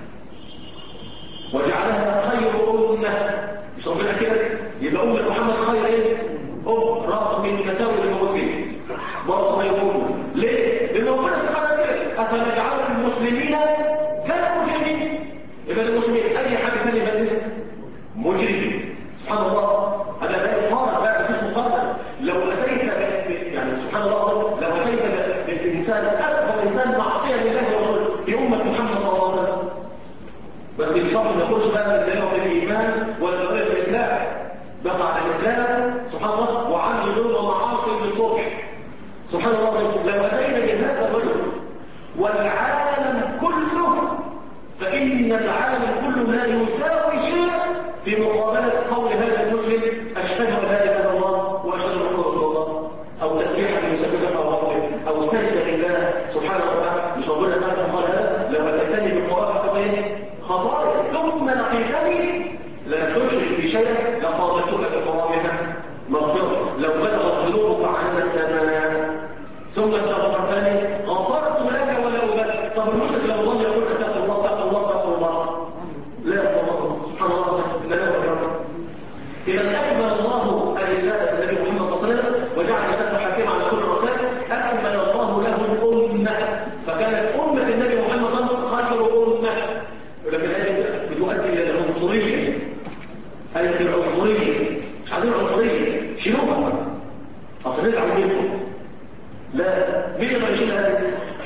وجعلها خير امه. مش ربنا كده؟ يبقى امه محمد خير ايه؟ رغم من مساوئ الموت فيه برضه خير امه. ليه؟ لان ربنا سبحانه كده افنجعل المسلمين كالمجرمين. يبقى المسلمين اي حاجه ثانيه بدل مجرمين. سبحان الله. هذا لا يقارن بقى، مفيش مقارنه. لو اتيت يعني سبحان الله، لو اتيت بالانسان اكبر انسان معصيه لله ورسوله في امه محمد صلى الله عليه وسلم، بس الشرط ما يكونش بقى من الايمان ولا طريق الاسلام، بقى على الاسلام سبحان الله وعنده ذنوب ومعاصي للصبح. سبحان الله. لو اتينا بهذا الرجل والعالم كله، فان العالم كله لا يساوي شيء في مقابله قول هذا المسلم: اشهد ان لا اله الا الله واشهد ان محمدا رسول الله، او تسبيحا يسبحها الله، او سجده لله سبحانه وتعالى. مش ربنا تعالى قال هذا: لو اتيتني بالقران خطايا ثم لقيتني لا تشرك بشيء لقاضيتك بقرابها مغفره. لو بلغت ذنوبك عن السماء ثم استغفرتني غفرت لك ولا ابالي. طب المشرك لو ظل يقول استغفر الله استغفر الله استغفر الله، لا الله سبحان الله لا يغفر. اذا اكمل الله الرساله النبي محمد صلى الله عليه وسلم وجعل رسالته حاكمه على كل الرسائل. اكمل الله له الامه، فكانت امه النبي محمد صلى الله عليه وسلم خير امه. ولكن هذه بتؤدي الى العنصريه. هذه العنصريه مش عايزين عنصريه، شيلوها اصل نزعل منكم. لا، مين اللي يشيل هذا؟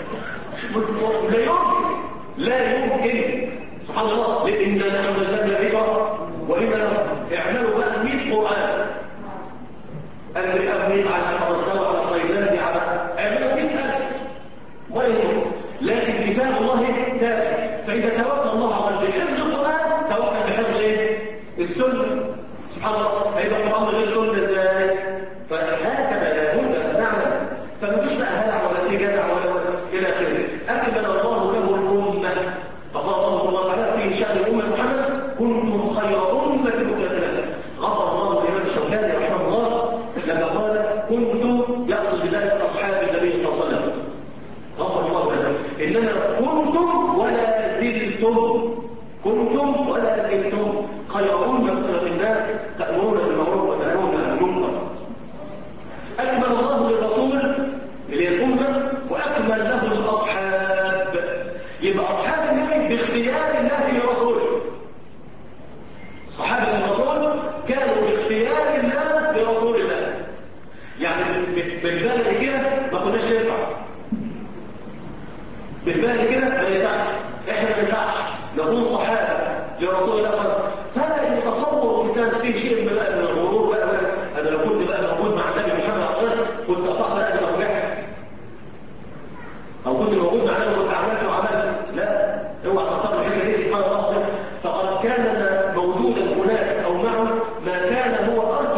لا يمكن سبحان الله. لان نحن نزلنا الذكر وإنا اعملوا بقى 100 قرآن، أمري على حرسان على طيلان على اعملوا 100,000 وإنه، لكن كتاب الله ثابت. فإذا توكل الله عز وجل بحفظ القرآن توكل بحفظ السنة. سبحان الله. هيبقى القرآن غير سنة ازاي؟ فهكذا لابد أن نعلم. فمفيش بقى هلع ولا في جزع ولا إلى آخره. أكمل الله له الأمة. فقال الله تعالى في شأن أمة محمد: كنتم خير أمة أخرجت للناس. غفر الله لمن الشوكاني رحمه الله لما قال كنتم، يقصد بذلك أصحاب النبي صلى الله عليه وسلم، غفر الله له. إنما كنتم ولا زلتم، كنتم ولا زلتم خير أمة أخرجت للناس تأمرون بالمعروف وتنهون عن المنكر. أكمل الله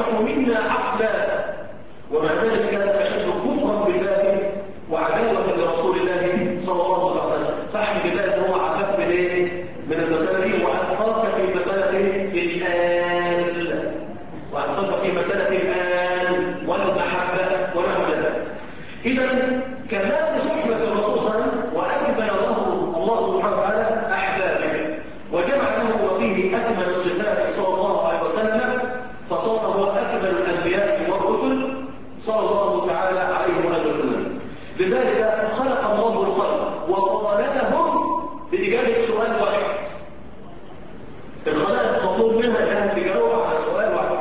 أضعف منا عقلا، ومع ذلك كان أشد كفرا بالله وعداوة لرسول الله صلى الله عليه وسلم. فاحمد الله أنه هو عافاك من إيه؟ من المسألة دي، وألقاك في مسألة الآن، وألقاك في مسألة الآن والمحبة ونحو ذلك. إذا كمال صحبة الرسول صلى الله عليه وسلم وأكمل له الله سبحانه وتعالى أحبابه، وجمع له وفيه أكمل الصفات صلى الله عليه وسلم، فصار هو أكمل الأنبياء والرسل صلى الله تعالى عليه وآله وسلم. لذلك خلق الله الخلق وطالبهم بإجابة سؤال واحد. الخلائق مطلوب منها أنها تجاوب على سؤال واحد،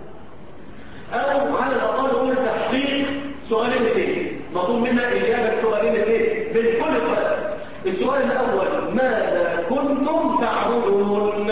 أو على الأقل نقول تحقيق سؤالين اثنين، مطلوب منها إجابة سؤالين اثنين من كل الخلائق. السؤال الأول: ماذا كنتم تعبدون؟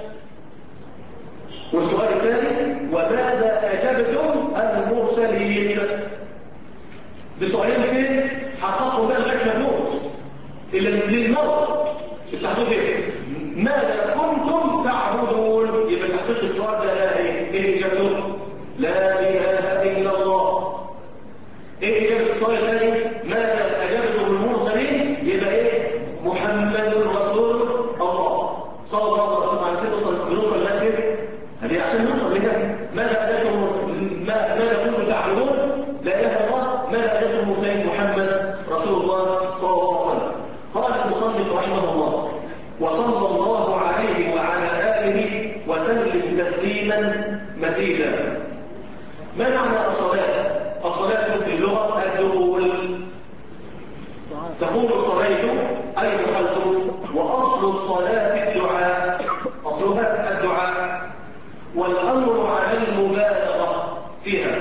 والسؤال الثاني: وماذا أجبتم المرسلين؟ بسؤالين اثنين حققوا بقى لغاية ما نموت للموت. التحقيق ايه؟ ماذا كنتم تعبدون؟ يبقى تحقيق السؤال ده ايه اجابته؟ لا اله الا الله. ايه اجابه السؤال الثاني؟ ماذا اجابتم المرسلين؟ يبقى ايه؟ محمد رسول الله صلى الله عليه وسلم. بنوصل لكن هذه عشان نوصل لها. ماذا كنتم تعبدون؟ لا اله الا الله. ماذا اجابتم المرسلين؟ محمد رسول الله صلى الله عليه وسلم. قال المصنف رحمه الله: وصلى الله عليه وعلى آله وسلم تسليما مزيدا. ما معنى الصلاة؟ الصلاة في اللغة الدخول. تقول صليت أي دخلت، وأصل الصلاة الدعاء، أصلها الدعاء، والأمر على المبالغة فيها،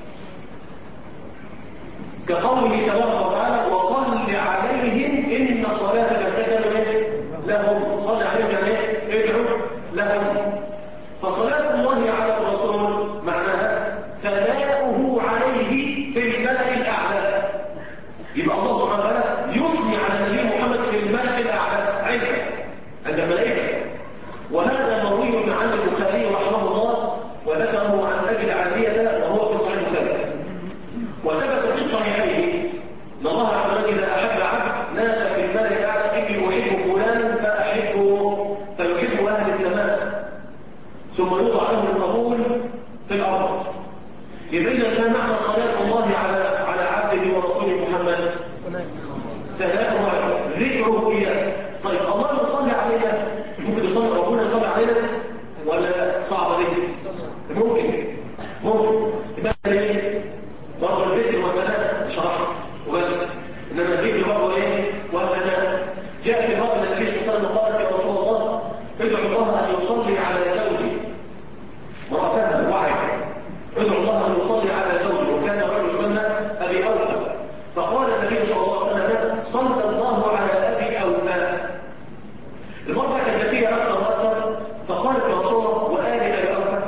كقوله تبارك وتعالى: وصل عليهم إن صلاتك سكن لهم. صل عليهم يعني ادعوا لهم. فصلاة الله على الرسول معناها ثناؤه عليه في الملأ الأعلى. يبقى الله سبحانه وتعالى يثني على النبي محمد في الملأ الأعلى عند الملائكة. وهذا مروي عن البخاري رحمه الله، وذكره عن أبي العالية وهو في صحيح البخاري. وثبت في الصحيحين ان الله عز وجل اذا احب عبد نادى في الملأ الاعلى: اني احب فلانا فاحبه، فيحب اهل السماء، ثم يوضع له القبول في الارض. يبقى اذا ما معنى صلاه الله على عبده ورسوله محمد؟ ثناؤه، ذكره اياه. طيب الله يصلي علينا، ممكن يصلي ربنا يصلي علينا ولا صعبه دي؟ ممكن يبقى برضه الذكر والثناء شرح وبس، انما الذكر برضه ايه؟ والثناء. جاء في بعض النبي صلى الله عليه وسلم قال: يا رسول الله ادعو الله ان يصلي على زوجي. مراتها وعي: ادعو الله ان يصلي على زوجي. وكان رجل يسمى ابي اوفى، فقال النبي صلى الله عليه وسلم: صلى الله على ابي اوفى. المرأة كانت ذكية اكثر، فقالت يا رسول الله: وآل ابي اوفى؟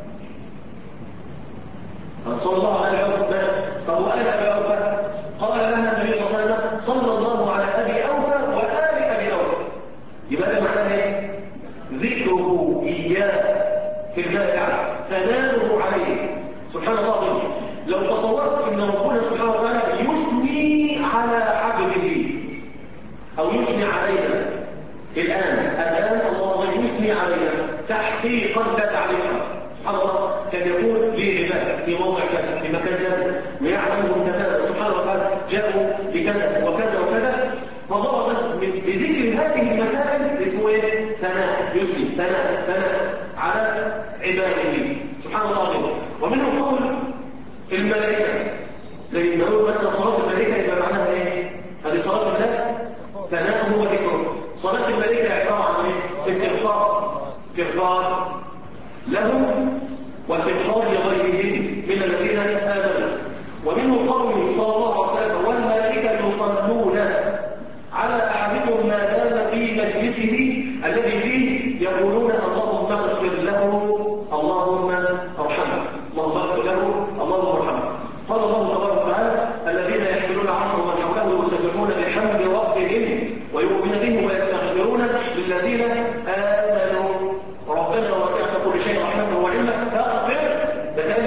صلى الله عليه وسلم. طب وآل أبي أوفى؟ قال لها النبي صلى الله عليه وسلم: صلى الله على أبي أوفى وآل أبي أوفى. يبقى ده معناه ايه؟ ذكره إياه في الملأ الأعلى، ثناؤه عليه. سبحان الله. لو تصورت ان ربنا سبحانه وتعالى يثني على عبده او يثني علينا الان الله يثني علينا تحقيقا لا تعليقا. سبحان الله. كان يقول لي عباد في موضع كذا في مكان كذا ويعلمهم كذا، سبحانه وتعالى جاءوا لكذا وكذا وكذا، فضرب بذكر هذه المسائل اسمه ايه؟ ثناء. يثني ثناء على عباده. سبحان الله. ومنهم قول الملائكه، زي ما نقول مثلا صلاه الملائكه يبقى معناها ايه؟ هذه صلاه الملائكه ثناء هو ذكره. صلاه الملائكه عباره عن ايه؟ استغفار لهم واستغفار لغيرهم من الذين آمنوا. ومنه قوله صلى الله عليه وسلم: والملائكة يصلون على أحدكم ما دام في مجلسه الذي فيه يقولون اللهم اغفر له اللهم ارحمه، اللهم اغفر له اللهم ارحمه. قال الله تبارك وتعالى: الذين يحملون عرش ومن حوله يسبحون بحمد ربهم ويؤمنون به ويستغفرون للذين آمنوا ربنا وسعت كل شيء رحمه وعلما فاغفر. ده كان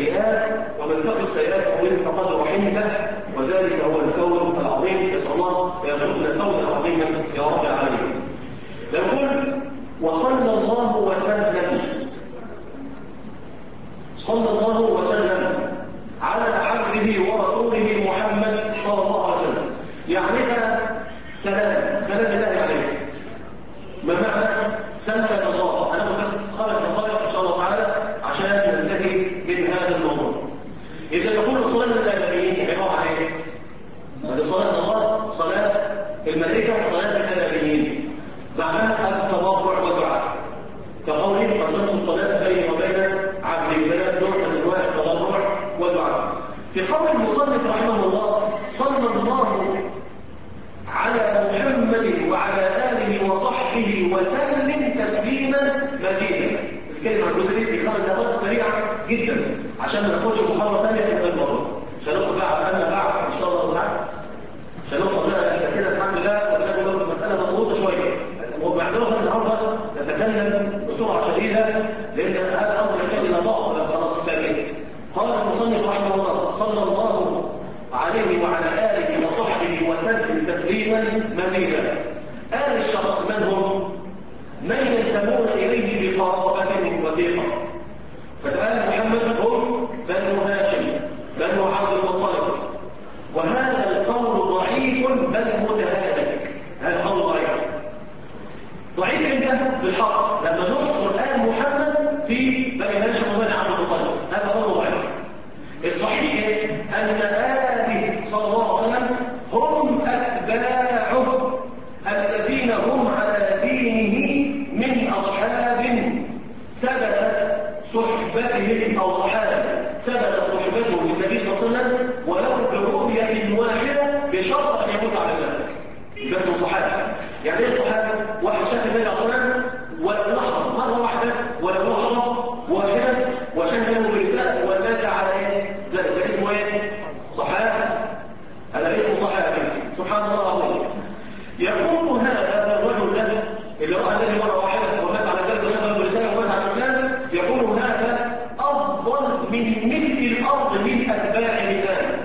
السيئات، ومن تقي السيئات فإن فقد رحمته، وذلك هو الفوز العظيم. نسأل الله يرزقنا فوزا عظيما يا رب العالمين. نقول وصلى الله وسلم، صلى الله وسلم على عبده ورسوله محمد صلى الله عليه وسلم. يعني بقى سلام الله عليه. ما معنى سلم الله؟ انا بس خرج دقائق ان شاء الله تعالى عشان ننتهي من هذا الموضوع. اذا نقول صلاه الادميين عباره عن ايه؟ هذه صلاه الله، صلاه الملائكه، صلاه الادميين، معناها التضرع والدعاء، كقوله قسمت الصلاه بيني وبين عبدي. ثلاث نوع من انواع التضرع والدعاء. في قول المصنف رحمه الله صلى الله على محمد وعلى آله وصحبه وسلم تسليما مزيدا. نتكلم عن الجزء دي في 5 دقائق سريعة جدا عشان ما ناخدش محاضرة ثانية في هذا الموضوع. مش هناخد بقى على بعد إن شاء الله تعالى. مش هنوصل بقى إلى كده الحمد لله، بس أنا المسألة مضغوطة شوية. ومعذرة النهارده نتكلم بسرعة شديدة لأن هذا أمر يحتاج إلى ضغط خلاص كامل. قال المصنف رحمه الله صلى الله عليه وعلى آله وصحبه وسلم تسليما مزيدا. آل الشخص من هم؟ من ينتمون إليه بقرابة وثيقة. فآل محمد هم بنو هاشم بنو عبد المطلب، وهذا القول ضعيف بل متهالك. هذا القول ضعيف امتى؟ في الحصر لما نحصر آل محمد في بني هاشم وبني عبد المطلب، هذا قول ضعيف. الصحيح أن آله صلى الله عليه وسلم هم أتباعه الذين هم على دينه من أصحاب ثبتت صحبتهم أو صحابة ثبتت صحبتهم للنبي صلى الله عليه وسلم ولو برؤية واحدة بشرط أن يموت على ذلك. ده اسمه صحابة. يعني ايه صحابة؟ واحد شاف النبي صلى الله عليه وسلم ولو لحظة مرة واحدة ولو لحظة واحدة وشهده برسالة ومات على ايه؟ ذلك اسمه ايه؟ صحابة. هذا اسمه صحابي. سبحان الله العظيم. يقول هذا الرجل ده اللي رأى النبي مرة واحدة ومات على ذلك وشهده برسالة ومات على الإسلام، يقول هذا أفضل من ملء الأرض من أتباع الآن.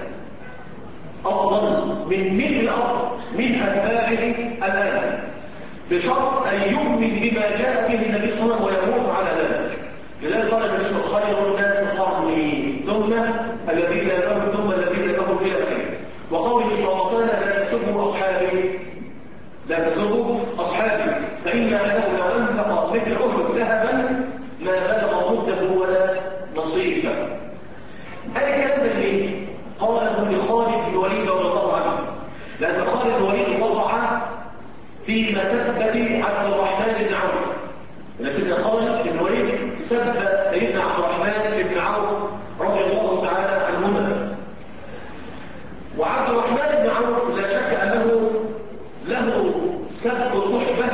أفضل من ملء الأرض من أتباعه الآن، بشرط أن يؤمن بما جاء به النبي صلى الله عليه وسلم ويموت على ذلك. لذلك قال النبي صلى الله عليه وسلم خير الناس قرني ثم الذين يلونهم ثم الذين يلونهم إلى آخره. وقوله صلى الله عليه وسلم لا تسبوا أصحابي، لا تسبوا أصحابي فإن أحدهم لو أنفق مثل أحد ذهبا ما بلغ مده ولا نصيفا. هذا كلام لمين؟ قاله لخالد بن الوليد رضي الله عنه، لأن خالد بن الوليد وضع في مسبة عبد الرحمن بن عوف. إن سيدنا خالد بن الوليد سب سيدنا عبد الرحمن بن عوف رضي الله تعالى عنهما. وعبد الرحمن بن عوف لا شك أنه له سب صحبة،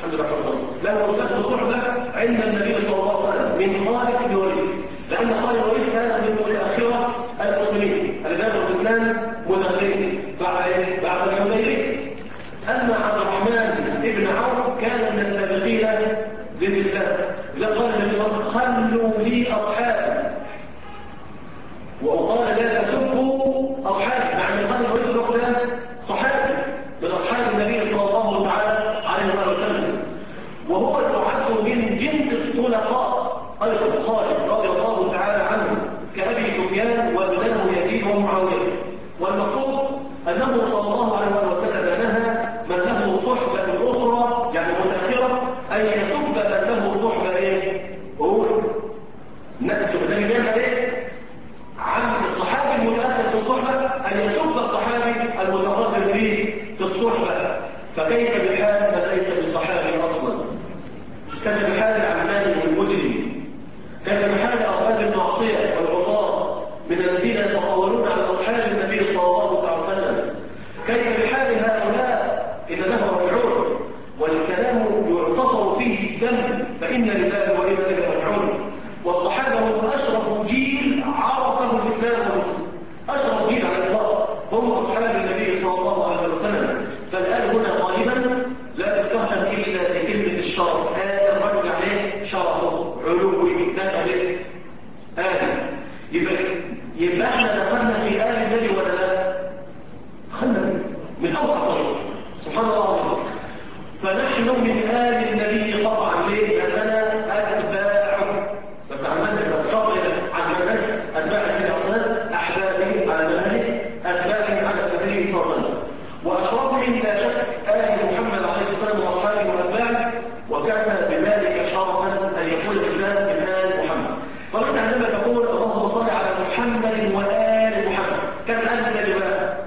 له سب صحبة عند النبي صلى الله عليه وسلم من خالد بن الوليد، لأن خالد بن الوليد كان من متأخرة المسلمين الذين دخلوا الإسلام متأخرين بعد الحديبية. أما عبد الرحمن بن عوف كان من السابقين للإسلام. إذا قال النبي صلى الله عليه وسلم خلوا لي أصحابي، وقال لا تسبوا أصحابي، مع أن خالد بن الوليد صحابي من أصحاب النبي صلى الله تعالى عليه وسلم، وهو يعد من جنس الطلقاء أيضا خالد رضي الله تعالى عنه كأبي سفيان وابنه يزيد ومعاوية. والمقصود أنه صلى الله عليه وسلم نهى من له صحبة أخرى يعني متأخرة أن يسب من له صحبة إيه؟ وهو نكتب النبي قال إيه؟ عن الصحابي المتأخر في الصحبة أن يسب الصحابي المتقدم فيه في الصحبة، فكيف بحال من ليس بصحابي أصلا؟ كيف بحال العمال والمجرم؟ كيف بحال أرباب المعصية والعصاة من الذين يتطاولون على أصحاب النبي صلى الله عليه وسلم؟ كيف بحال هؤلاء إذا لهم رجعون والكلام يعتصر فيه الدم فإن لله وإنا إليه راجعون. والصحابة هم أشرف جيل عرفه الإسلام والمسلمين، أشرف جيل على الإطلاق هم أصحاب النبي صلى الله عليه وسلم. فالآن هنا غالبا لا تستخدم إلا لكلمة الشرف. الرجل عليه شرفه علوي نسبه يبقى يبقى احنا دخلنا في آل النبي ولا لا؟ دخلنا من أوسع طريق، سبحان الله العظيم. فنحن من آل النبي قطعا. ليه؟ لأننا أتباعه، بس عن منهج شرط عن منهج أتباع النبي صلى الله عليه وسلم، أحبابه على منهج أتباعه على النبي صلى الله عليه وسلم، وأشرفهم لا شك آل محمد عليه الصلاة والسلام وأصحابه وأتباعه، وكان بذلك شرفا أن يكون الإسلام من آل محمد. فأنت عندما تقول اللهم صل على محمد وآل محمد، كم أنت لبقى؟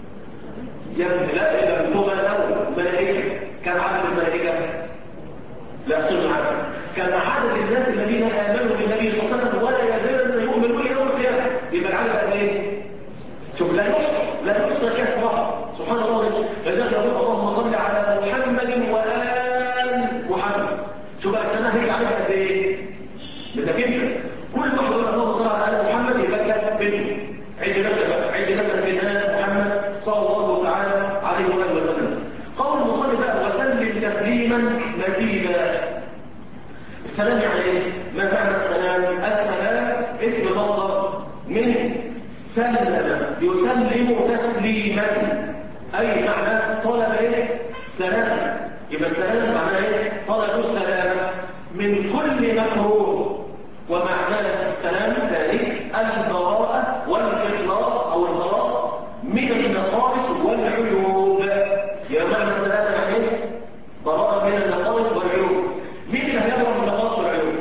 لا إلا باللغة الأول ملائكة. كم عدد الملائكة؟ لا صنع عدد. كم عدد الناس الذين آمنوا بالنبي صلى الله عليه وسلم ولا يزالون يؤمنون يوم القيامة؟ يبقى العدد قد إيه؟ شوف لا يحصى كثرة، سبحان الله. فلذلك يقول اللهم صل على محمد وآل محمد. شوف بقى السنة هيجي عليك قد إيه؟ بدك أنت كل واحد يقول اللهم صل على آل محمد يبقى لك منه. عد نفسك بقى، عد نفسك من آل محمد صلى الله تعالى عليه وآله وسلم. قول المصلي بقى وسلم تسليما مزيدا. السلام يعني ايه؟ ما معنى السلام؟ السلام اسم مصدر من سلم يسلم تسليما، اي معنى طلب ايه؟ سلام. يبقى السلام معناه ايه؟ طلب السلام من كل مكروه. ومعنى السلام ثاني البراءة والإخلاص أو الخلاص من النقائص والعيوب. يا معنى السلام يعني ايه؟ براءة من النقائص والعيوب. مين اللي هيبرأ من النقائص والعيوب؟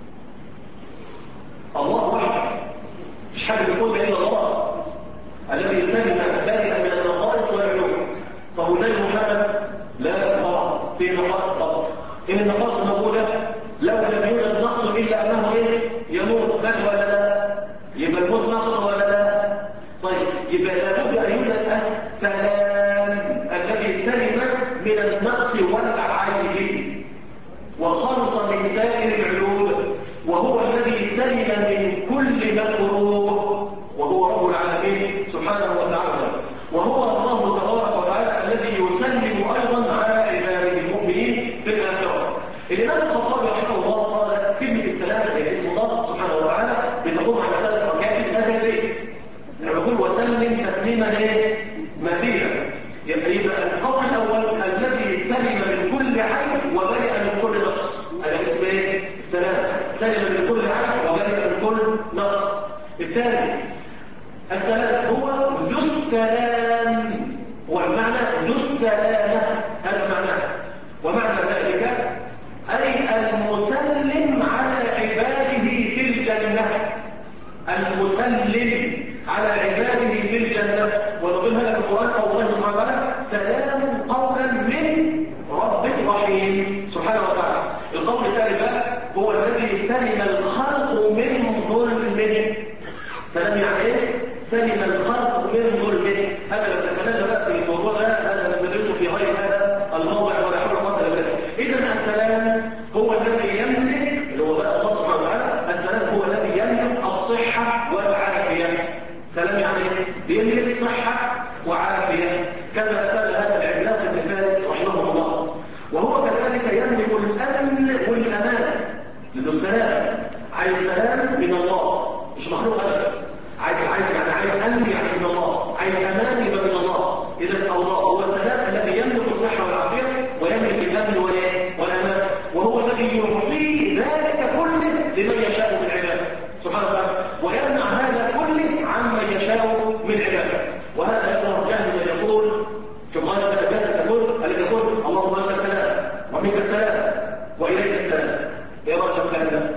الله وحده، مش حاجة بيقول إلا الله الذي سلم بارئا من النقائص والعيوب. طب والنبي محمد لا طبعا في نقائص طبعا. إن النقائص موجودة لو لم يوجد نقص إلا أنه إيه؟ يموت. مات ولا لا؟ يبقى الموت نقص ولا لا؟ طيب يبقى لابد أن يوجد السلام الذي سلم من النقص والعيب وخلص من سائر العيوب، وهو الذي سلم من كل مكروه، وهو رب العالمين سبحانه وتعالى. وهو الله تبارك وتعالى الذي يسلم أيضا على عباده المؤمنين في الآخرة. الإمام الخطابي رحمه الله قال كلمة السلام هي اسم الله سبحانه وتعالى بتقوم على 3 ركائز أساسية. نقول وسلم تسليما مزيدا. يبقى القول الأول الذي سلم من كل عيب وبرئ من كل نقص، هذا اسم ايه؟ السلام. سلم من كل عيب وبرئ من كل نقص. الثاني السلام هو ذو السلام، والمعنى ذو السلامة، هذا معناه. ومعنى ذلك أي المسلم على عباده في الجنة، المسلم على عباده في الجنة. ونقول هذا في القرآن قول الله سبحانه وتعالى سلام قولا من رب رحيم سبحانه وتعالى. القول الثالث هو الذي سلم الخلق من ظلمه. سلام يعني ايه؟ سلم الخلق من ظلمه. هذا لو تكلمنا بقى في الموضوع ده هذا ندرسه في غير هذا الموضع ولا حول ولا قوة الا بالله. إذا السلام هو الذي يملك، اللي هو بقى الله سبحانه وتعالى، السلام هو الذي يملك الصحة والعافية. سلام يعني يملك صحة وعافية، كما قال هذا العملاق ابن فارس رحمه الله. وهو كذلك يملك الأمن والأمان، لأنه السلام عايز سلام من الله مش مخلوق أبدا. عايز أمن يعني من الله، عايز أمان يبقى من الله. إذا الله هو السلام الذي يملك الصحة والعافية ويملك الأمن والأمان، وهو الذي يعطيه ذلك كله لمن يشاء من عباده سبحانه وتعالى، ويمنع هذا كله عمن يشاء من عباده. وهذا يظهر جاهزا يقول في غاية الأبيات الذي يقول اللهم أنت السلام ومنك السلام وإليك السلام. إيه رأيك في هذا؟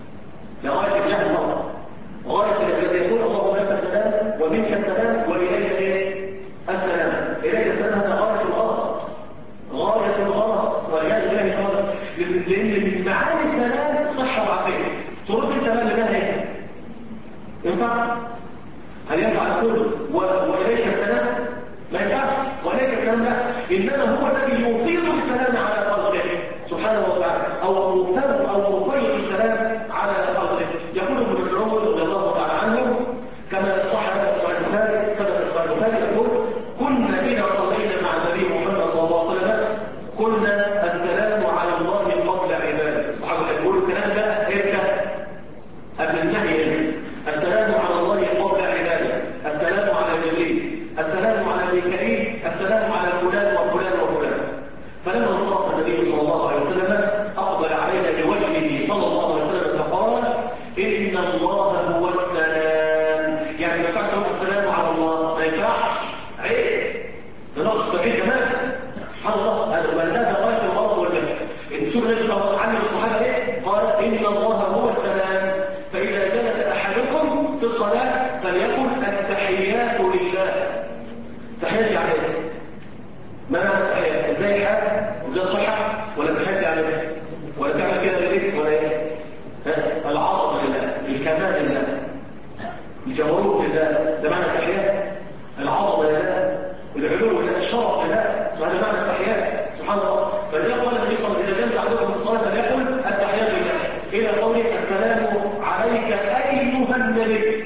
لغاية الجهل الله، غاية الذي يقول اللهم أنت السلام ومنك السلام وإليك السلام. إليك السلام هذا غاية الغلط، غاية الغلط والعياذ بالله غلط. لأن من معاني السلام صحة وعافية. ترد انت بقى اللي ده ايه؟ ينفع؟ هل ينفع نقول وإليك السلام؟ ما ينفعش. وإليك السلام لا، إنما هو الذي يفيض السلام على خلقه سبحانه وتعالى، أو يفيض السلام على خلقه. يقول ابن مسعود رضي الله تعالى عنه كما صح هذا في صحيح البخاري، سبب صحيح البخاري يقول كنا إذا صلينا مع النبي محمد صلى الله عليه وسلم قلنا السلام على الله قبل عباده. الصحابة يقولوا الكلام ده امتى؟ قبل النهي. السلام على الله قبل يعني ما ينفعش تقول السلام على الله، ما ينفعش، عيب، ده نقص كبير كمان. سبحان الله، هذا غاية الغضب والجهل. شوف النبي صلى الله عليه وسلم علم الصحابة ايه؟ قال إن الله هو السلام، فإذا جلس أحدكم في الصلاة فليقل التحيات لله. تحيات يعني ايه؟ ما معنى التحيات؟ ازاي حال؟ ازاي صحة؟ ولا التحيات يعني ايه؟ ولا تعمل كده ليه؟ ولا ايه؟ العظمة لله، الكمال لله، الجبروت لله، ده معنى التحيات. العظمة لله، العلو لله، الشرف لله، هذا معنى التحيات. سبحان الله. فلذلك قال النبي صلى الله عليه وسلم إذا جلس أحدكم في الصلاة فليقل التحيات لله إلى قوله السلام عليك أيها النبي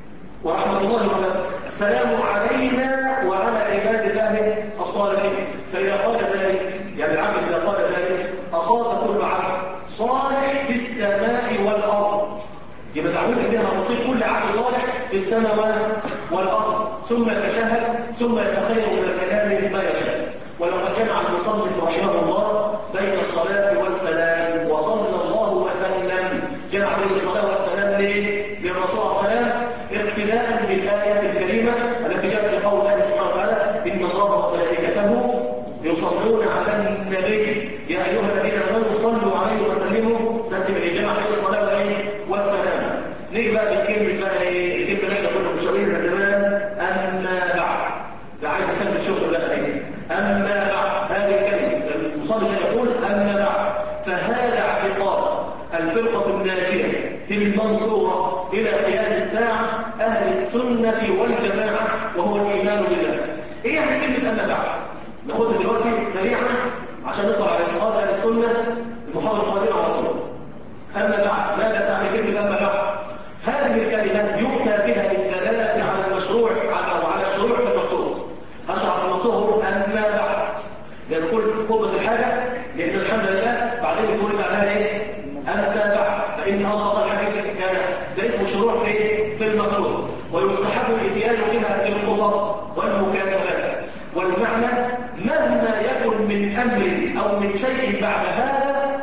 ورحمة الله وبركاته، السلام علينا وعلى عباد الله الصالحين. فإذا قال ذلك، يعني العبد إذا قال ذلك أصاب كل عبد صالح في السماء والأرض، يبقى تعود إليها تصيب كل عبد صالح في السماء والأرض، ثم يتشهد ثم يتخير من الكلام ما يشاء. ولقد جمع المصنف رحمه الله بين الصلاة والسلام، وصلى الله وسلم، جمع بين الصلاة والسلام ليه؟ للرسول صلى الله عليه وسلم اقتداء بالآية الكريمة التي جاءت في قول الله سبحانه وتعالى إن الله وملائكته يصلون على النبي يا أيها الذين آمنوا صلوا عليه وسلموا تسليما. جمع بين الصلاة والسلام. نيجي بقى بالكلمة بقى ايه؟ الكلمة اللي احنا كنا مشاورينها زمان، أما بعد. ده عايز أكمل الشغل بقى ايه؟ أما بعد، هذه الكلمة المصلي يقول أما بعد، فهذا اعتقاد الفرقة الناجية في المنصورة إلى قيام الساعة أهل السنة والجماعة، وهو الإيمان بالله. إيه يعني كلمة أما بعد؟ ناخدها دلوقتي سريعا عشان نطلع على اعتقاد أهل السنة المحاضرة القادمة على طول. أما بعد، ماذا تعني كلمة أما بعد؟ هذه الكلمة يؤتى بها للدلالة على المشروع أو على الشروع في المقصود. أشرح المقصود أما بعد، لأن كل خطبة الحاجة، لأن الحمد لله بعدين يقول بعدها إيه؟ أما بعد، فإن أصدق الحديث كان ده اسمه شروع في المقصود، ويستحب الإتيان بها في الخطب والمكاتبات. والمعنى مهما يكن من أمر أو من شيء بعد هذا،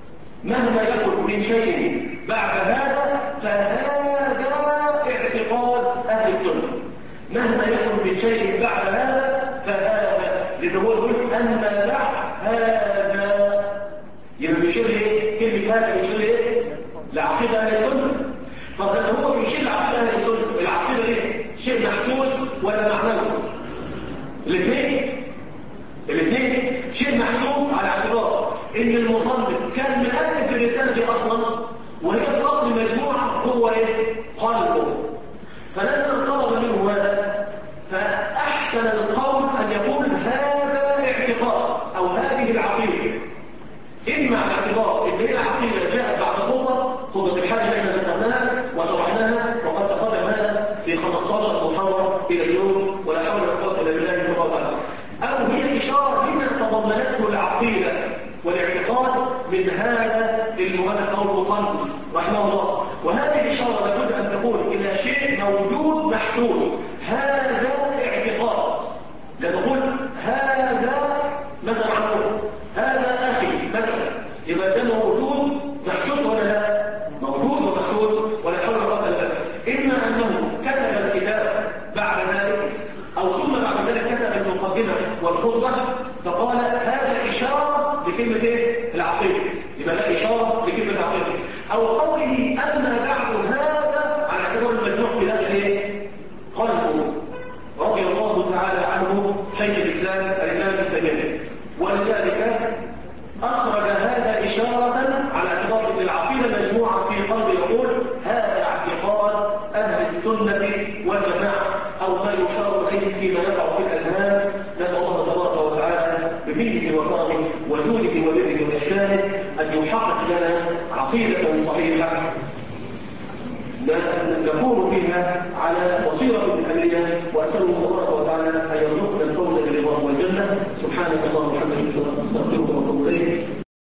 مهما يكن من شيء بعد هذا فهذا اعتقاد أهل السنة. مهما يكن من شيء بعد هذا فهذا، لأنه هو يقول أما بعد هذا، يبقى بيشير ايه؟ كلمة هذا بيشير ايه؟ لعقيدة أهل السنة. طب هو بيشير لعقيدة أهل السنة، العقيدة دي شيء محسوس ولا معنوي؟ الاثنين شيء محسوس على اعتبار ان المصنف كان مؤلف الرسالة دي اصلا، وهي في اصل مجموعة هو ايه؟ قلبه. فلما طلب منه هذا فاحسن القول ان يقول هذا اعتقاد او هذه العقيدة، اما على اعتبار ان هي عقيدة جاءت بعد خطبة الحاجة اللي احنا ذكرناها وشرحناها، وقد تقدم هذا في 15 محاضرة الى اليوم، ولا حول ولا قوة الا بالله سبحانه وتعالى. أو هي إشارة لما تضمنته العقيدة والاعتقاد من هذا المؤلف أو المصنف رحمه الله. وهذه الإشارة لابد أن تكون إلى شيء موجود محسوس، هذا اعتقاد. لا نقول هذا مثلا عنه، هذا أخي مثلا، يبقى ده موجود محسوس ولا لا؟ موجود ومحسوس، ولا حول ولا قوة إلا بالله. إما أنه كتب الكتاب بعد ذلك، أو ثم بعد ذلك كتب المقدمة والخطبة فقال هذا إشارة لكلمة إيه؟ العقيدة، يبقى لا إشارة لكلمة العقيدة. أو قوله أما بعد هذا على اعتبار المجموع في داخل إيه؟ قلبه رضي الله تعالى عنه شيخ الإسلام الإمام ابن تيمية. ولذلك أخرج هذا إشارة على اعتبار أن العقيدة مجموعة في قلب يقول هذا اعتقاد أهل السنة والجماعة، أو ما يشار إليه فيما يقع في الأذهان. نسأل الله تبارك وتعالى بمنه وكرمه وجوده وبره وإحسانه أن يحقق لنا عقيدة صحيحة نكون فيها على بصيرة من أمرنا، وأسأل الله تبارك وتعالى أن يرزقنا الفوز بالرضا والجنة. سبحانك اللهم وبحمدك أستغفرك.